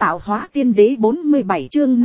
Tạo hóa tiên đế 47 chương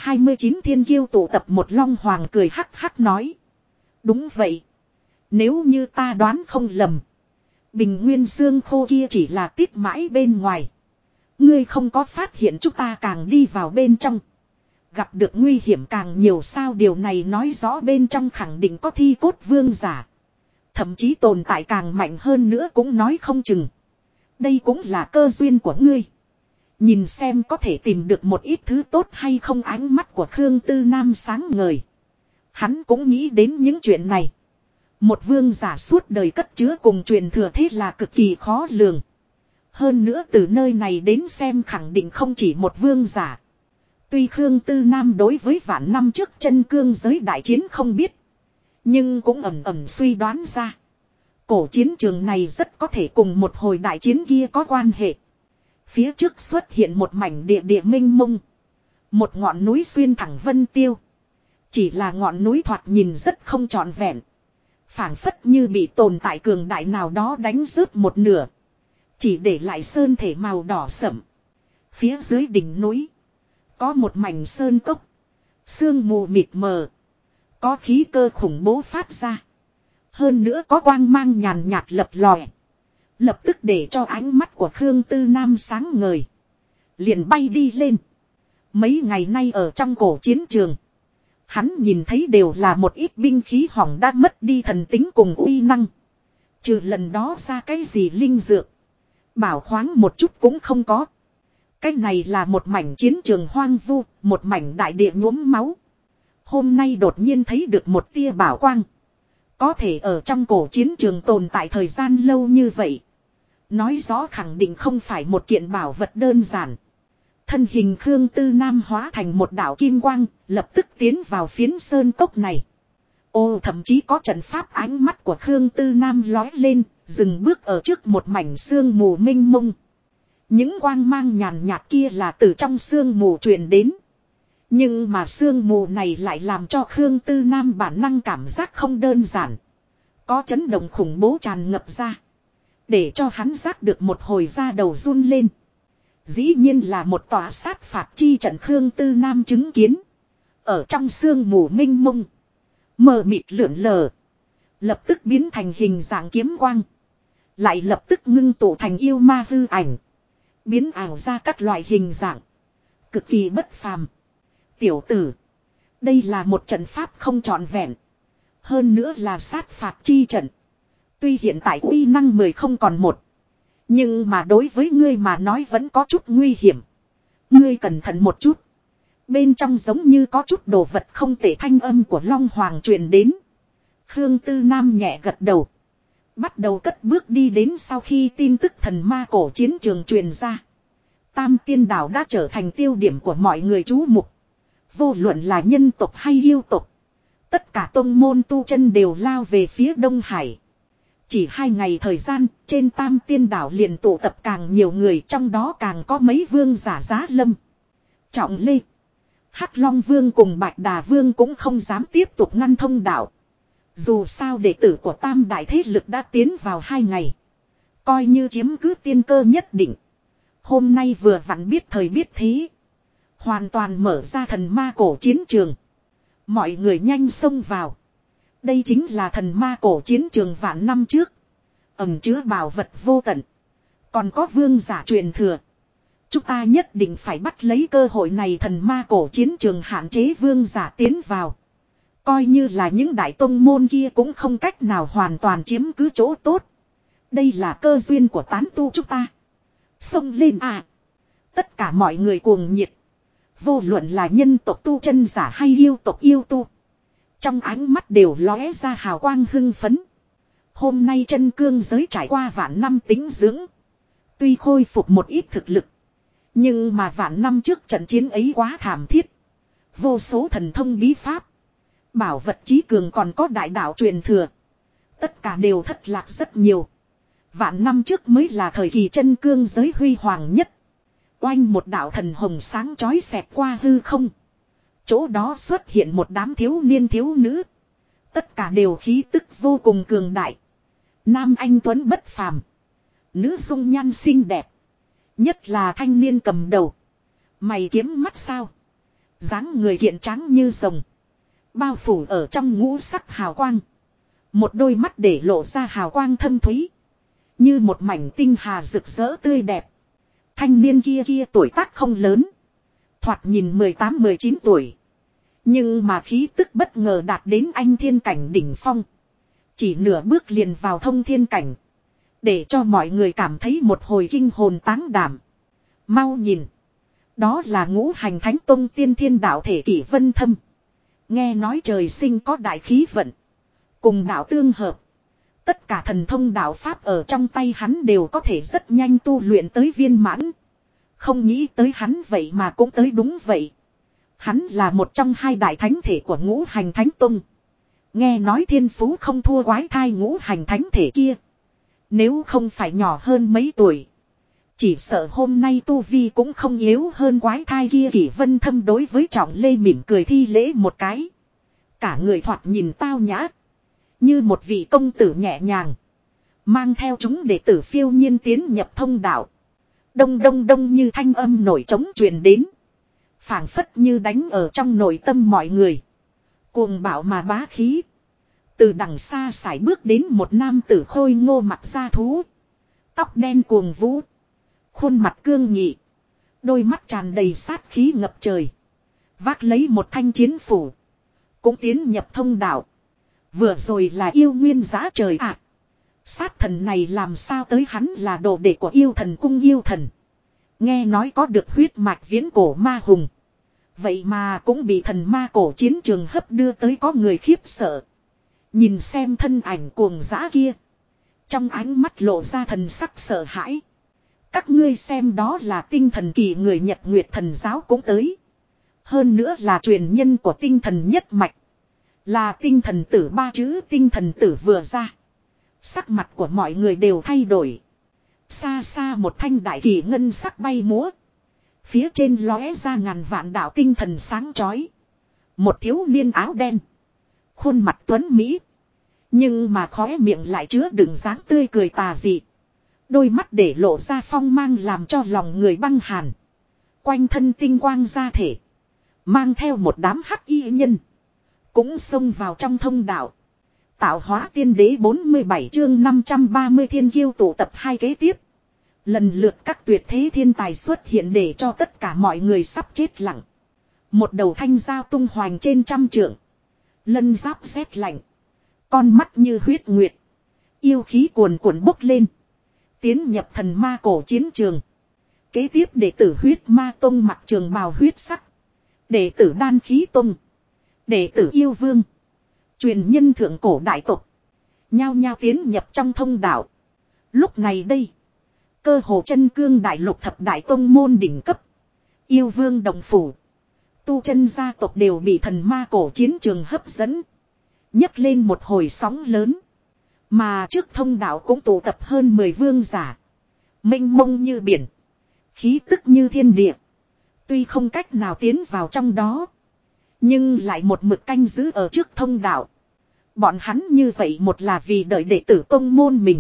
529 thiên kiêu tụ tập một long hoàng cười hắc hắc nói. Đúng vậy. Nếu như ta đoán không lầm. Bình nguyên xương khô kia chỉ là tiết mãi bên ngoài. Ngươi không có phát hiện chúng ta càng đi vào bên trong. Gặp được nguy hiểm càng nhiều sao điều này nói rõ bên trong khẳng định có thi cốt vương giả. Thậm chí tồn tại càng mạnh hơn nữa cũng nói không chừng. Đây cũng là cơ duyên của ngươi. Nhìn xem có thể tìm được một ít thứ tốt hay không ánh mắt của Khương Tư Nam sáng ngời. Hắn cũng nghĩ đến những chuyện này. Một vương giả suốt đời cất chứa cùng truyền thừa thế là cực kỳ khó lường. Hơn nữa từ nơi này đến xem khẳng định không chỉ một vương giả. Tuy Khương Tư Nam đối với vạn năm trước chân cương giới đại chiến không biết. Nhưng cũng ẩn ẩn suy đoán ra. Cổ chiến trường này rất có thể cùng một hồi đại chiến kia có quan hệ. Phía trước xuất hiện một mảnh địa địa minh mông. Một ngọn núi xuyên thẳng vân tiêu. Chỉ là ngọn núi thoạt nhìn rất không trọn vẹn. Phảng phất như bị tồn tại cường đại nào đó đánh rớt một nửa. Chỉ để lại sơn thể màu đỏ sẫm. Phía dưới đỉnh núi. Có một mảnh sơn cốc. Sương mù mịt mờ. Có khí cơ khủng bố phát ra. Hơn nữa có quang mang nhàn nhạt lập lòe. Lập tức để cho ánh mắt của Khương Tư Nam sáng ngời. Liền bay đi lên. Mấy ngày nay ở trong cổ chiến trường. Hắn nhìn thấy đều là một ít binh khí hỏng đã mất đi thần tính cùng uy năng. Trừ lần đó ra cái gì linh dược. Bảo khoáng một chút cũng không có. Cái này là một mảnh chiến trường hoang vu. Một mảnh đại địa nhuốm máu. Hôm nay đột nhiên thấy được một tia bảo quang. Có thể ở trong cổ chiến trường tồn tại thời gian lâu như vậy. Nói rõ khẳng định không phải một kiện bảo vật đơn giản. Thân hình Khương Tư Nam hóa thành một đạo kim quang, lập tức tiến vào phiến sơn cốc này. Ô thậm chí có trận pháp ánh mắt của Khương Tư Nam lói lên, dừng bước ở trước một mảnh sương mù minh mông. Những quang mang nhàn nhạt kia là từ trong sương mù truyền đến. Nhưng mà sương mù này lại làm cho Khương Tư Nam bản năng cảm giác không đơn giản. Có chấn động khủng bố tràn ngập ra. Để cho hắn giác được một hồi da đầu run lên. Dĩ nhiên là một tòa sát phạt chi trận Khương Tư Nam chứng kiến. Ở trong sương mù minh mông. Mờ mịt lượn lờ. Lập tức biến thành hình dạng kiếm quang. Lại lập tức ngưng tụ thành yêu ma hư ảnh. Biến ảo ra các loại hình dạng. Cực kỳ bất phàm. Tiểu tử. Đây là một trận pháp không trọn vẹn. Hơn nữa là sát phạt chi trận. Tuy hiện tại uy năng 10 không còn một. Nhưng mà đối với ngươi mà nói vẫn có chút nguy hiểm. Ngươi cẩn thận một chút. Bên trong giống như có chút đồ vật không tệ thanh âm của Long Hoàng truyền đến. Khương Tư Nam nhẹ gật đầu. Bắt đầu cất bước đi đến sau khi tin tức thần ma cổ chiến trường truyền ra. Tam Tiên Đảo đã trở thành tiêu điểm của mọi người chú mục. Vô luận là nhân tộc hay yêu tộc. Tất cả tông môn tu chân đều lao về phía Đông Hải. Chỉ 2 ngày thời gian, trên Tam Tiên Đảo liền tụ tập càng nhiều người, trong đó càng có mấy vương giả giá lâm. Trọng Lê, Hắc Long Vương cùng Bạch Đà Vương cũng không dám tiếp tục ngăn thông đạo. Dù sao đệ tử của Tam Đại thế lực đã tiến vào 2 ngày. Coi như chiếm cứ tiên cơ nhất định. Hôm nay vừa vặn biết thời biết thế. Hoàn toàn mở ra thần ma cổ chiến trường. Mọi người nhanh xông vào. Đây chính là thần ma cổ chiến trường vạn năm trước. Ẩn chứa bảo vật vô tận. Còn có vương giả truyền thừa. Chúng ta nhất định phải bắt lấy cơ hội này thần ma cổ chiến trường hạn chế vương giả tiến vào. Coi như là những đại tông môn kia cũng không cách nào hoàn toàn chiếm cứ chỗ tốt. Đây là cơ duyên của tán tu chúng ta. Xông lên à. Tất cả mọi người cuồng nhiệt. Vô luận là nhân tộc tu chân giả hay yêu tộc yêu tu. Trong ánh mắt đều lóe ra hào quang hưng phấn. Hôm nay chân cương giới trải qua vạn năm tính dưỡng. Tuy khôi phục một ít thực lực. Nhưng mà vạn năm trước trận chiến ấy quá thảm thiết. Vô số thần thông bí pháp. Bảo vật chí cường còn có đại đạo truyền thừa. Tất cả đều thất lạc rất nhiều. Vạn năm trước mới là thời kỳ chân cương giới huy hoàng nhất. Oanh một đạo thần hồng sáng chói xẹt qua hư không. Chỗ đó xuất hiện một đám thiếu niên thiếu nữ. Tất cả đều khí tức vô cùng cường đại. Nam anh tuấn bất phàm. Nữ dung nhan xinh đẹp. Nhất là thanh niên cầm đầu. Mày kiếm mắt sao? Dáng người kiện trắng như rồng. Bao phủ ở trong ngũ sắc hào quang. Một đôi mắt để lộ ra hào quang thâm thúy. Như một mảnh tinh hà rực rỡ tươi đẹp. Thanh niên kia tuổi tác không lớn. Thoạt nhìn 18-19 tuổi. Nhưng mà khí tức bất ngờ đạt đến anh thiên cảnh đỉnh phong. Chỉ nửa bước liền vào thông thiên cảnh. Để cho mọi người cảm thấy một hồi kinh hồn táng đảm. Mau nhìn. Đó là Ngũ Hành Thánh Tông tiên thiên đạo thể Kỷ Vân Thâm. Nghe nói trời sinh có đại khí vận. Cùng đạo tương hợp. Tất cả thần thông đạo pháp ở trong tay hắn đều có thể rất nhanh tu luyện tới viên mãn. Không nghĩ tới hắn vậy mà cũng tới đúng vậy. Hắn là một trong hai đại thánh thể của Ngũ Hành Thánh Tông. Nghe nói thiên phú không thua quái thai Ngũ Hành Thánh thể kia. Nếu không phải nhỏ hơn mấy tuổi. Chỉ sợ hôm nay tu vi cũng không yếu hơn quái thai kia. Kỷ Vân Thâm đối với Trọng Lê mỉm cười thi lễ một cái. Cả người thoạt nhìn tao nhã. Như một vị công tử nhẹ nhàng. Mang theo chúng đệ tử phiêu nhiên tiến nhập thông đạo. Đông đông đông như thanh âm nổi trống truyền đến. Phảng phất như đánh ở trong nội tâm mọi người. Cuồng bạo mà bá khí. Từ đằng xa sải bước đến một nam tử khôi ngô mặt da thú. Tóc đen cuồng vũ. Khuôn mặt cương nghị. Đôi mắt tràn đầy sát khí ngập trời. Vác lấy một thanh chiến phủ. Cũng tiến nhập thông đạo. Vừa rồi là yêu nguyên giá trời ạ. Sát thần này làm sao tới hắn là đồ đệ của yêu thần cung yêu thần. Nghe nói có được huyết mạch viễn cổ ma hùng. Vậy mà cũng bị thần ma cổ chiến trường hấp đưa tới có người khiếp sợ. Nhìn xem thân ảnh cuồng dã kia. Trong ánh mắt lộ ra thần sắc sợ hãi. Các ngươi xem đó là tinh thần kỳ người Nhật Nguyệt thần giáo cũng tới. Hơn nữa là truyền nhân của tinh thần nhất mạch. Là tinh thần tử ba chữ tinh thần tử vừa ra. Sắc mặt của mọi người đều thay đổi. Xa xa một thanh đại kỳ ngân sắc bay múa. Phía trên lóe ra ngàn vạn đạo tinh thần sáng chói. Một thiếu niên áo đen. Khuôn mặt tuấn mỹ. Nhưng mà khóe miệng lại chứa đựng dáng tươi cười tà dị. Đôi mắt để lộ ra phong mang làm cho lòng người băng hàn. Quanh thân tinh quang ra thể. Mang theo một đám hắc y nhân. Cũng xông vào trong thông đạo. Tạo hóa tiên đế 47 chương 530 thiên kiêu tụ tập hai kế tiếp. Lần lượt các tuyệt thế thiên tài xuất hiện để cho tất cả mọi người sắp chết lặng. Một đầu thanh dao tung hoành trên trăm trượng. Lân giáp rét lạnh. Con mắt như huyết nguyệt. Yêu khí cuồn cuộn bốc lên. Tiến nhập thần ma cổ chiến trường. Kế tiếp đệ tử huyết ma tông mặc trường bào huyết sắc. Đệ tử đan khí tông. Đệ tử yêu vương. Truyền nhân thượng cổ đại tộc. Nhao nhao tiến nhập trong thông đạo. Lúc này đây. Cơ hồ chân cương đại lục thập đại tông môn đỉnh cấp. Yêu vương đồng phủ. Tu chân gia tộc đều bị thần ma cổ chiến trường hấp dẫn. Nhấc lên một hồi sóng lớn. Mà trước thông đạo cũng tụ tập hơn 10 vương giả. Mênh mông như biển. Khí tức như thiên địa. Tuy không cách nào tiến vào trong đó. Nhưng lại một mực canh giữ ở trước thông đạo. Bọn hắn như vậy một là vì đợi đệ tử tông môn mình.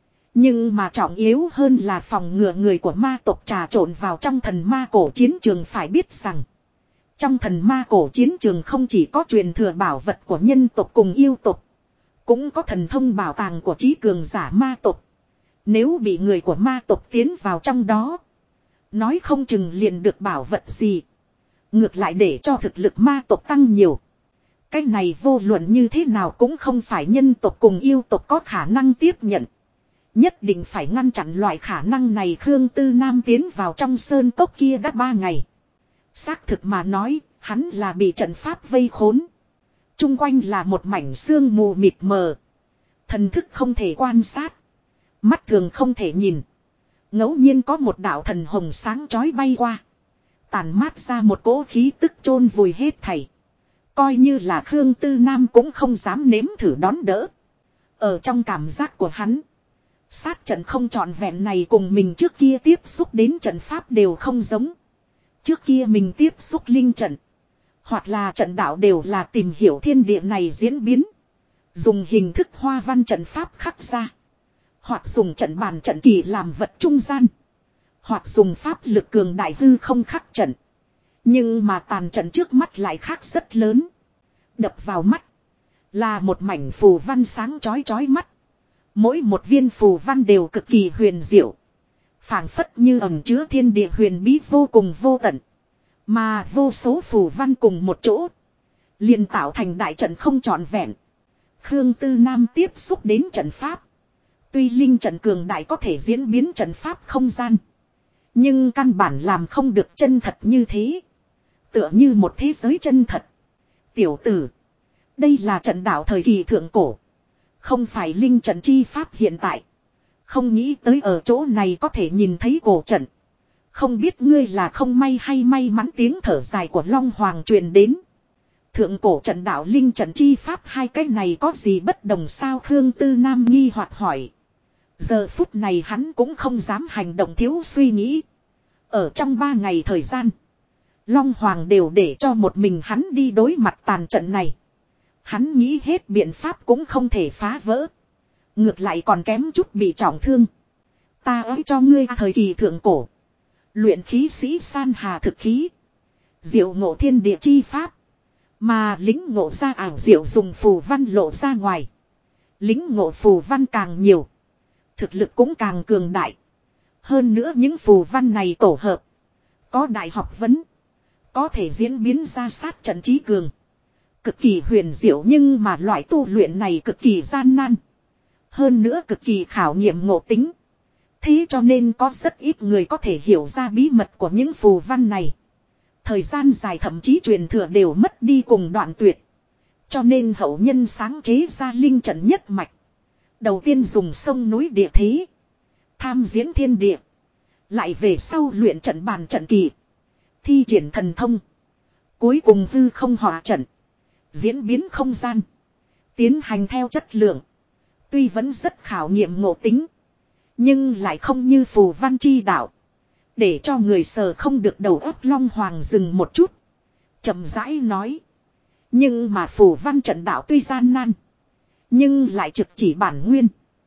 Nhưng mà trọng yếu hơn là phòng ngừa người của ma tộc trà trộn vào trong thần ma cổ chiến trường phải biết rằng. Trong thần ma cổ chiến trường không chỉ có truyền thừa bảo vật của nhân tộc cùng yêu tộc. Cũng có thần thông bảo tàng của trí cường giả ma tộc. Nếu bị người của ma tộc tiến vào trong đó. Nói không chừng liền được bảo vật gì. Ngược lại để cho thực lực ma tộc tăng nhiều. Cái này vô luận như thế nào cũng không phải nhân tộc cùng yêu tộc có khả năng tiếp nhận. Nhất định phải ngăn chặn loại khả năng này. Khương Tư Nam tiến vào trong sơn cốc kia đã 3 ngày. Xác thực mà nói, hắn là bị trận pháp vây khốn. Trung quanh là một mảnh sương mù mịt mờ. Thần thức không thể quan sát. Mắt thường không thể nhìn. Ngẫu nhiên có một đạo thần hồng sáng chói bay qua. Tàn mát ra một cỗ khí tức chôn vùi hết thảy. Coi như là Khương Tư Nam cũng không dám nếm thử đón đỡ. Ở trong cảm giác của hắn. Sát trận không trọn vẹn này cùng mình trước kia tiếp xúc đến trận pháp đều không giống. Trước kia mình tiếp xúc linh trận. Hoặc là trận đạo đều là tìm hiểu thiên địa này diễn biến. Dùng hình thức hoa văn trận pháp khắc ra. Hoặc dùng trận bàn trận kỳ làm vật trung gian. Hoặc dùng pháp lực cường đại hư không khắc trận. Nhưng mà tàn trận trước mắt lại khác rất lớn. Đập vào mắt. Là một mảnh phù văn sáng chói chói mắt. Mỗi một viên phù văn đều cực kỳ huyền diệu. Phảng phất như ẩn chứa thiên địa huyền bí vô cùng vô tận. Mà vô số phù văn cùng một chỗ. Liền tạo thành đại trận không trọn vẹn. Khương Tư Nam tiếp xúc đến trận pháp. Tuy linh trận cường đại có thể diễn biến trận pháp không gian. Nhưng căn bản làm không được chân thật như thế. Tựa như một thế giới chân thật. Tiểu tử. Đây là trận đạo thời kỳ thượng cổ. Không phải linh trận chi pháp hiện tại. Không nghĩ tới ở chỗ này có thể nhìn thấy cổ trận. Không biết ngươi là không may hay may mắn, tiếng thở dài của Long Hoàng truyền đến. Thượng cổ trận đạo linh trận chi pháp, hai cái này có gì bất đồng sao? Khương Tư Nam nghi hoặc hỏi. Giờ phút này hắn cũng không dám hành động thiếu suy nghĩ. Ở trong 3 ngày thời gian, Long Hoàng đều để cho một mình hắn đi đối mặt tàn trận này. Hắn nghĩ hết biện pháp cũng không thể phá vỡ. Ngược lại còn kém chút bị trọng thương. Ta ới cho ngươi thời kỳ thượng cổ. Luyện khí sĩ san hà thực khí. Diệu ngộ thiên địa chi pháp. Mà lính ngộ ra ảo diệu dùng phù văn lộ ra ngoài. Lính ngộ phù văn càng nhiều. Thực lực cũng càng cường đại. Hơn nữa những phù văn này tổ hợp. Có đại học vấn. Có thể diễn biến ra sát trận trí cường. Cực kỳ huyền diệu, nhưng mà loại tu luyện này cực kỳ gian nan. Hơn nữa cực kỳ khảo nghiệm ngộ tính. Thế cho nên có rất ít người có thể hiểu ra bí mật của những phù văn này. Thời gian dài thậm chí truyền thừa đều mất đi cùng đoạn tuyệt. Cho nên hậu nhân sáng chế ra linh trận nhất mạch. Đầu tiên dùng sông núi địa thế. Tham diễn thiên địa. Lại về sau luyện trận bàn trận kỳ. Thi triển thần thông. Cuối cùng hư không hỏa trận. Diễn biến không gian. Tiến hành theo chất lượng. Tuy vẫn rất khảo nghiệm ngộ tính. Nhưng lại không như phù văn chi đạo. Để cho người sờ không được đầu óc. Long Hoàng dừng một chút. Chậm rãi nói. Nhưng mà phù văn trận đạo tuy gian nan. Nhưng lại trực chỉ bản nguyên.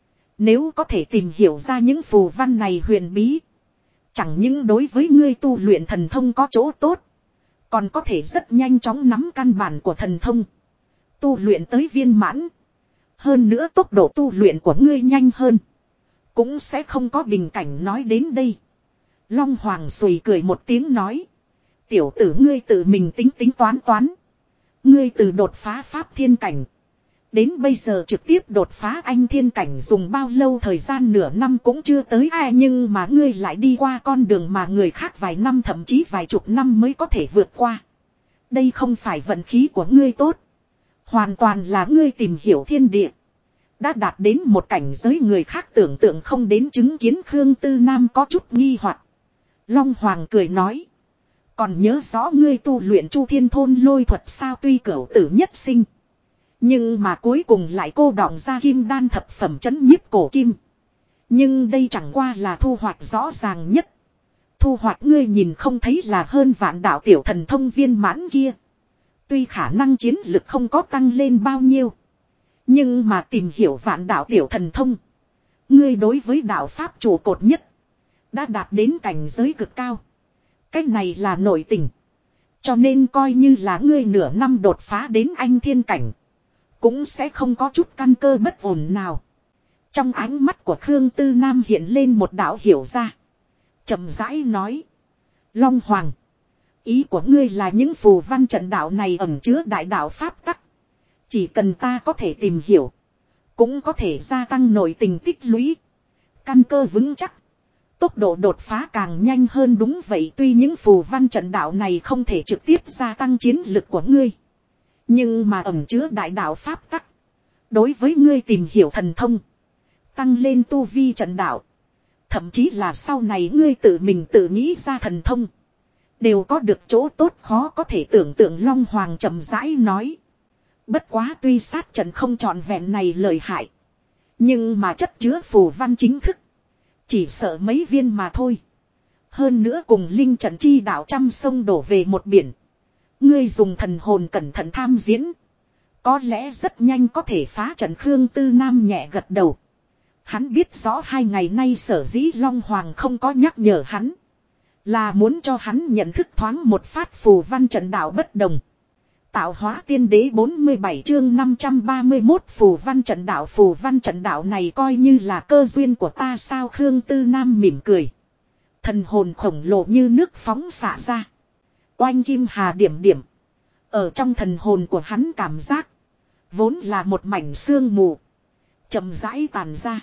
Nếu có thể tìm hiểu ra những phù văn này huyền bí. Chẳng những đối với ngươi tu luyện thần thông có chỗ tốt. Còn có thể rất nhanh chóng nắm căn bản của thần thông. Tu luyện tới viên mãn. Hơn nữa tốc độ tu luyện của ngươi nhanh hơn. Cũng sẽ không có bình cảnh. Nói đến đây, Long Hoàng sùi cười một tiếng nói. Tiểu tử ngươi tự mình tính toán. Ngươi từ đột phá pháp thiên cảnh. Đến bây giờ trực tiếp đột phá anh thiên cảnh dùng bao lâu thời gian, nửa năm cũng chưa tới ai. Nhưng mà ngươi lại đi qua con đường mà người khác vài năm thậm chí vài chục năm mới có thể vượt qua. Đây không phải vận khí của ngươi tốt. Hoàn toàn là ngươi tìm hiểu thiên địa. Đã đạt đến một cảnh giới người khác tưởng tượng không đến chứng kiến. Khương Tư Nam có chút nghi hoặc. Long Hoàng cười nói. Còn nhớ rõ ngươi tu luyện Chu Thiên Thôn lôi thuật sao? Tuy cửu tử nhất sinh. Nhưng mà cuối cùng lại cô đọng ra kim đan thập phẩm chấn nhiếp cổ kim. Nhưng đây chẳng qua là thu hoạch rõ ràng nhất. Thu hoạch ngươi nhìn không thấy là hơn vạn đạo tiểu thần thông viên mãn kia. Tuy khả năng chiến lực không có tăng lên bao nhiêu. Nhưng mà tìm hiểu vạn đạo tiểu thần thông. Ngươi đối với đạo pháp trụ cột nhất. Đã đạt đến cảnh giới cực cao. Cái này là nội tình. Cho nên coi như là ngươi nửa năm đột phá đến anh thiên cảnh. Cũng sẽ không có chút căn cơ bất ổn nào. Trong ánh mắt của Khương Tư Nam hiện lên một đạo hiểu ra. Chậm rãi nói. Long Hoàng. Ý của ngươi là những phù văn trận đạo này ẩn chứa đại đạo pháp tắc. Chỉ cần ta có thể tìm hiểu. Cũng có thể gia tăng nội tình tích lũy. Căn cơ vững chắc. Tốc độ đột phá càng nhanh hơn. Đúng vậy, tuy những phù văn trận đạo này không thể trực tiếp gia tăng chiến lực của ngươi. Nhưng mà ẩn chứa đại đạo pháp tắc. Đối với ngươi tìm hiểu thần thông. Tăng lên tu vi trận đạo. Thậm chí là sau này ngươi tự mình tự nghĩ ra thần thông. Đều có được chỗ tốt khó có thể tưởng tượng. Long Hoàng chậm rãi nói. Bất quá tuy sát trận không trọn vẹn này lợi hại. Nhưng mà chất chứa phù văn chính thức. Chỉ sợ mấy viên mà thôi. Hơn nữa cùng linh trận chi đạo trăm sông đổ về một biển. Ngươi dùng thần hồn cẩn thận tham diễn. Có lẽ rất nhanh có thể phá trận. Khương Tư Nam nhẹ gật đầu. Hắn biết rõ 2 ngày nay sở dĩ Long Hoàng không có nhắc nhở hắn. Là muốn cho hắn nhận thức thoáng một phát phù văn trận đạo bất đồng. Tạo hóa tiên đế 47 chương 531 phù văn trận đạo này coi như là cơ duyên của ta sao? Khương Tư Nam mỉm cười. Thần hồn khổng lồ như nước phóng xạ ra. Oanh kim hà điểm điểm. Ở trong thần hồn của hắn cảm giác. Vốn là một mảnh sương mù. Chậm rãi tàn ra.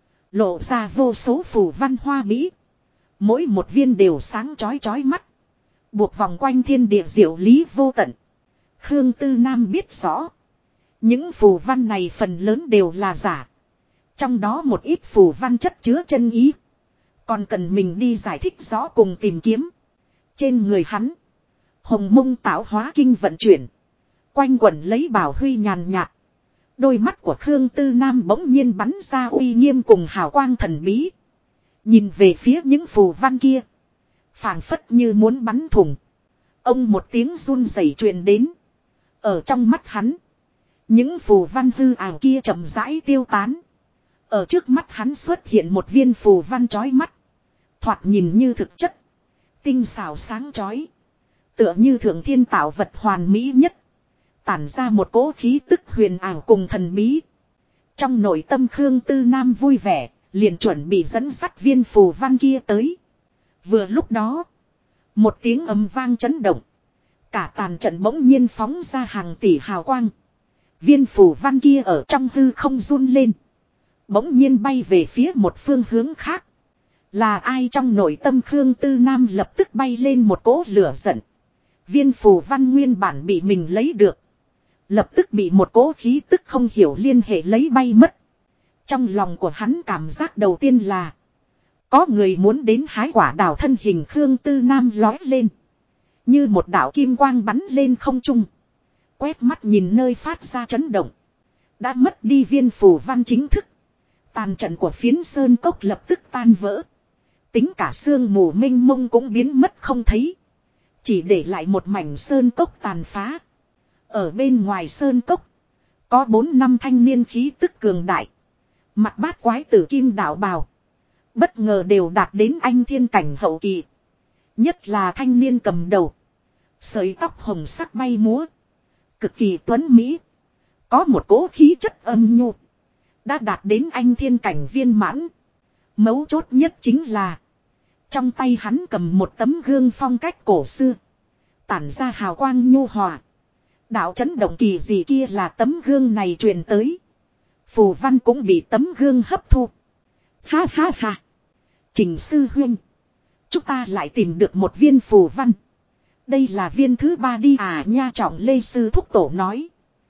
Lộ ra vô số phù văn hoa mỹ. Mỗi một viên đều sáng chói chói mắt. Buộc vòng quanh thiên địa diệu lý vô tận. Khương Tư Nam biết rõ. Những phù văn này phần lớn đều là giả. Trong đó một ít phù văn chất chứa chân ý. Còn cần mình đi giải thích rõ cùng tìm kiếm. Trên người hắn. Hồng mông tạo hóa kinh vận chuyển. Quanh quẩn lấy bảo huy nhàn nhạt. Đôi mắt của Khương Tư Nam bỗng nhiên bắn ra uy nghiêm cùng hào quang thần bí. Nhìn về phía những phù văn kia. Phảng phất như muốn bắn thủng. Ông một tiếng run rẩy truyền đến. Ở trong mắt hắn. Những phù văn hư ảo kia chậm rãi tiêu tán. Ở trước mắt hắn xuất hiện một viên phù văn chói mắt. Thoạt nhìn như thực chất. Tinh xảo sáng chói. Tựa như thượng thiên tạo vật hoàn mỹ nhất. Tản ra một cỗ khí tức huyền ảo cùng thần bí. Trong nội tâm Khương Tư Nam vui vẻ. Liền chuẩn bị dẫn dắt viên phù văn kia tới. Vừa lúc đó. Một tiếng ầm vang chấn động. Cả tàn trận bỗng nhiên phóng ra hàng tỷ hào quang. Viên phù văn kia ở trong hư không run lên. Bỗng nhiên bay về phía một phương hướng khác. Là ai? Trong nội tâm Khương Tư Nam lập tức bay lên một cỗ lửa giận. Viên phù văn nguyên bản bị mình lấy được. Lập tức bị một cỗ khí tức không hiểu liên hệ lấy bay mất. Trong lòng của hắn cảm giác đầu tiên là. Có người muốn đến hái quả đào thân hình Khương Tư Nam lói lên. Như một đạo kim quang bắn lên không trung. Quét mắt nhìn nơi phát ra chấn động. Đã mất đi viên phù văn chính thức. Tàn trận của phiến sơn cốc lập tức tan vỡ. Tính cả sương mù mênh mông cũng biến mất không thấy. Chỉ để lại một mảnh sơn cốc tàn phá. Ở bên ngoài sơn cốc. Có 4-5 thanh niên khí tức cường đại. Mặt bát quái tử kim đạo bào. Bất ngờ đều đạt đến anh thiên cảnh hậu kỳ. Nhất là thanh niên cầm đầu. Sợi tóc hồng sắc bay múa. Cực kỳ tuấn mỹ. Có một cỗ khí chất âm nhu. Đã đạt đến anh thiên cảnh viên mãn. Mấu chốt nhất chính là. Trong tay hắn cầm một tấm gương phong cách cổ xưa. Tản ra hào quang nhu hòa. Đạo chấn động kỳ gì kia là tấm gương này truyền tới. Phù văn cũng bị tấm gương hấp thu. Ha ha ha. Trình sư huynh. Chúng ta lại tìm được một viên phù văn. Đây là viên thứ 3 đi à nha. Trọng Lê sư thúc tổ nói.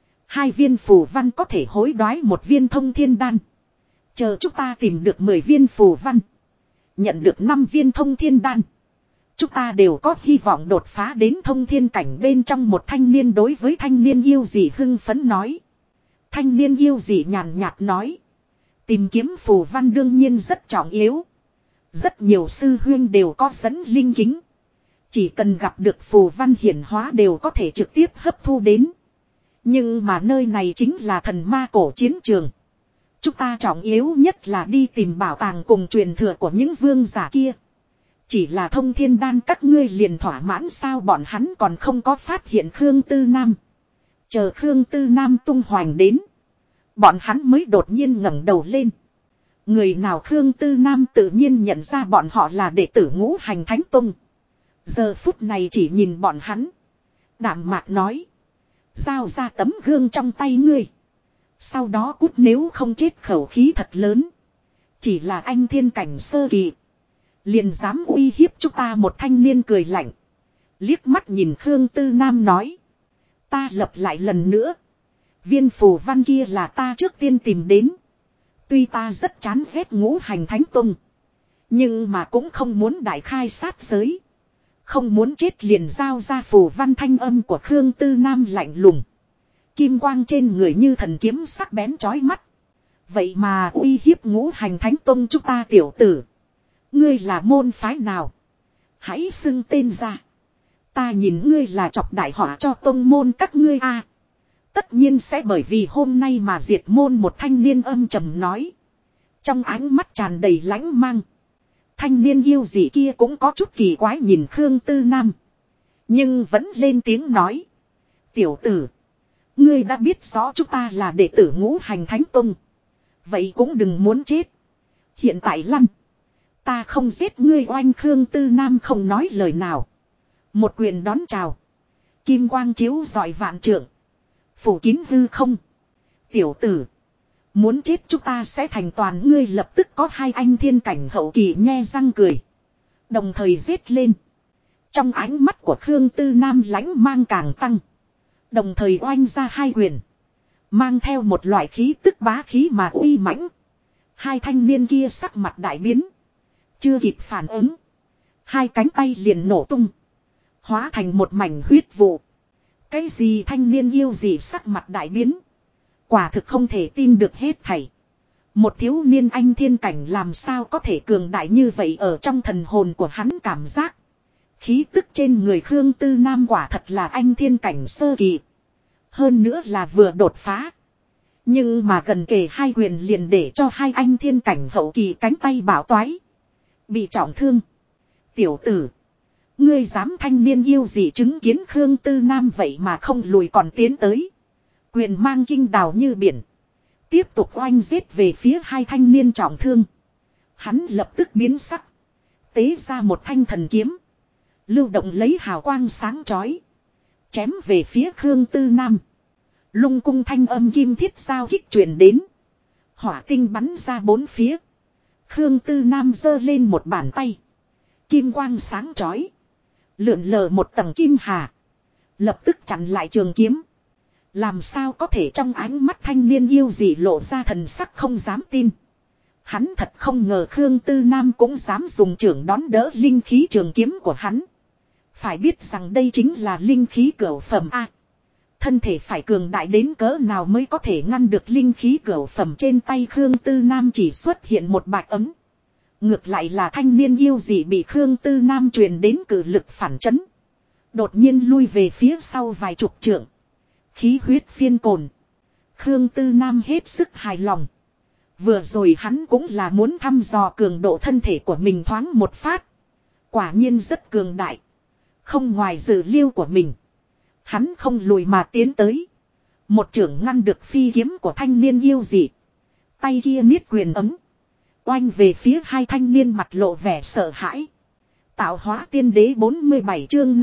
2 viên phù văn có thể hối đoái một viên thông thiên đan. Chờ chúng ta tìm được 10 viên phù văn. Nhận được 5 viên thông thiên đan. Chúng ta đều có hy vọng đột phá đến thông thiên cảnh. Bên trong một thanh niên đối với thanh niên yêu dị hưng phấn nói. Thanh niên yêu dị nhàn nhạt nói. Tìm kiếm phù văn đương nhiên rất trọng yếu. Rất nhiều sư huyên đều có dẫn linh kính. Chỉ cần gặp được phù văn hiển hóa đều có thể trực tiếp hấp thu đến. Nhưng mà nơi này chính là thần ma cổ chiến trường. Chúng ta trọng yếu nhất là đi tìm bảo tàng cùng truyền thừa của những vương giả kia. Chỉ là thông thiên đan các ngươi liền thỏa mãn sao? Bọn hắn còn không có phát hiện Khương Tư Nam. Chờ Khương Tư Nam tung hoành đến. Bọn hắn mới đột nhiên ngẩng đầu lên. Người nào? Khương Tư Nam tự nhiên nhận ra bọn họ là đệ tử Ngũ Hành Thánh Tông. Giờ phút này chỉ nhìn bọn hắn. Đạm mạc nói. Giao ra tấm gương trong tay ngươi. Sau đó cút, nếu không chết khẩu khí thật lớn. Chỉ là anh thiên cảnh sơ kỳ. Liền dám uy hiếp chúng ta. Một thanh niên cười lạnh. Liếc mắt nhìn Khương Tư Nam nói. Ta lặp lại lần nữa. Viên phù văn kia là ta trước tiên tìm đến. Tuy ta rất chán ghét Ngũ Hành Thánh Tông. Nhưng mà cũng không muốn đại khai sát giới. Không muốn chết liền giao ra phù văn. Thanh âm của Khương Tư Nam lạnh lùng. Kim quang trên người như thần kiếm sắc bén chói mắt. Vậy mà uy hiếp Ngũ Hành Thánh Tông chúng ta tiểu tử. Ngươi là môn phái nào? Hãy xưng tên ra. Ta nhìn ngươi là chọc đại họa cho tông môn các ngươi a. Tất nhiên sẽ bởi vì hôm nay mà diệt môn. Một thanh niên âm trầm nói. Trong ánh mắt tràn đầy lãnh mang. Thanh niên yêu dị kia cũng có chút kỳ quái nhìn Khương Tư Nam. Nhưng vẫn lên tiếng nói. Tiểu tử. Ngươi đã biết rõ chúng ta là đệ tử Ngũ Hành Thánh Tông. Vậy cũng đừng muốn chết. Hiện tại lăn. Ta không giết ngươi oanh. Khương Tư Nam không nói lời nào. Một quyền đón chào. Kim quang chiếu rọi vạn trượng. Phủ kín hư không. Tiểu tử. Muốn chết chúng ta sẽ thành toàn ngươi. Lập tức có hai anh thiên cảnh hậu kỳ nhe răng cười. Đồng thời giết lên. Trong ánh mắt của Khương Tư Nam lãnh mang càng tăng. Đồng thời oanh ra hai quyền. Mang theo một loại khí tức bá khí mà uy mãnh. Hai thanh niên kia sắc mặt đại biến. Chưa kịp phản ứng. Hai cánh tay liền nổ tung. Hóa thành một mảnh huyết vụ. Cái gì thanh niên yêu gì sắc mặt đại biến. Quả thực không thể tin được hết thảy. Một thiếu niên anh thiên cảnh làm sao có thể cường đại như vậy ở trong thần hồn của hắn cảm giác. Khí tức trên người Khương Tư Nam quả thật là anh thiên cảnh sơ kỳ. Hơn nữa là vừa đột phá. Nhưng mà gần kề hai quyền liền để cho hai anh thiên cảnh hậu kỳ cánh tay bảo toái. Bị trọng thương. Tiểu tử. Ngươi dám thanh niên yêu gì chứng kiến Khương Tư Nam vậy mà không lùi còn tiến tới. Quyền mang kinh đào như biển. Tiếp tục oanh giết về phía hai thanh niên trọng thương. Hắn lập tức biến sắc. Tế ra một thanh thần kiếm. Lưu động lấy hào quang sáng chói. Chém về phía Khương Tư Nam. Lung cung thanh âm kim thiết sao kích truyền đến. Hỏa tinh bắn ra bốn phía. Khương Tư Nam giơ lên một bàn tay. Kim quang sáng chói. Lượn lờ một tầng kim hà. Lập tức chặn lại trường kiếm. Làm sao có thể trong ánh mắt thanh niên yêu dị lộ ra thần sắc không dám tin. Hắn thật không ngờ Khương Tư Nam cũng dám dùng trưởng đón đỡ linh khí trường kiếm của hắn. Phải biết rằng đây chính là linh khí cửu phẩm A. Thân thể phải cường đại đến cỡ nào mới có thể ngăn được linh khí cửu phẩm trên tay Khương Tư Nam chỉ xuất hiện một bạch ấm. Ngược lại là thanh niên yêu dị bị Khương Tư Nam truyền đến cử lực phản chấn. Đột nhiên lui về phía sau vài chục trượng. Khí huyết phiên cồn. Khương Tư Nam hết sức hài lòng. Vừa rồi hắn cũng là muốn thăm dò cường độ thân thể của mình thoáng một phát. Quả nhiên rất cường đại. Không ngoài dự liệu của mình. Hắn không lùi mà tiến tới. Một trưởng ngăn được phi kiếm của thanh niên yêu dị. Tay kia niết quyền ấm. Oanh về phía hai thanh niên mặt lộ vẻ sợ hãi. Tạo hóa tiên đế 47 chương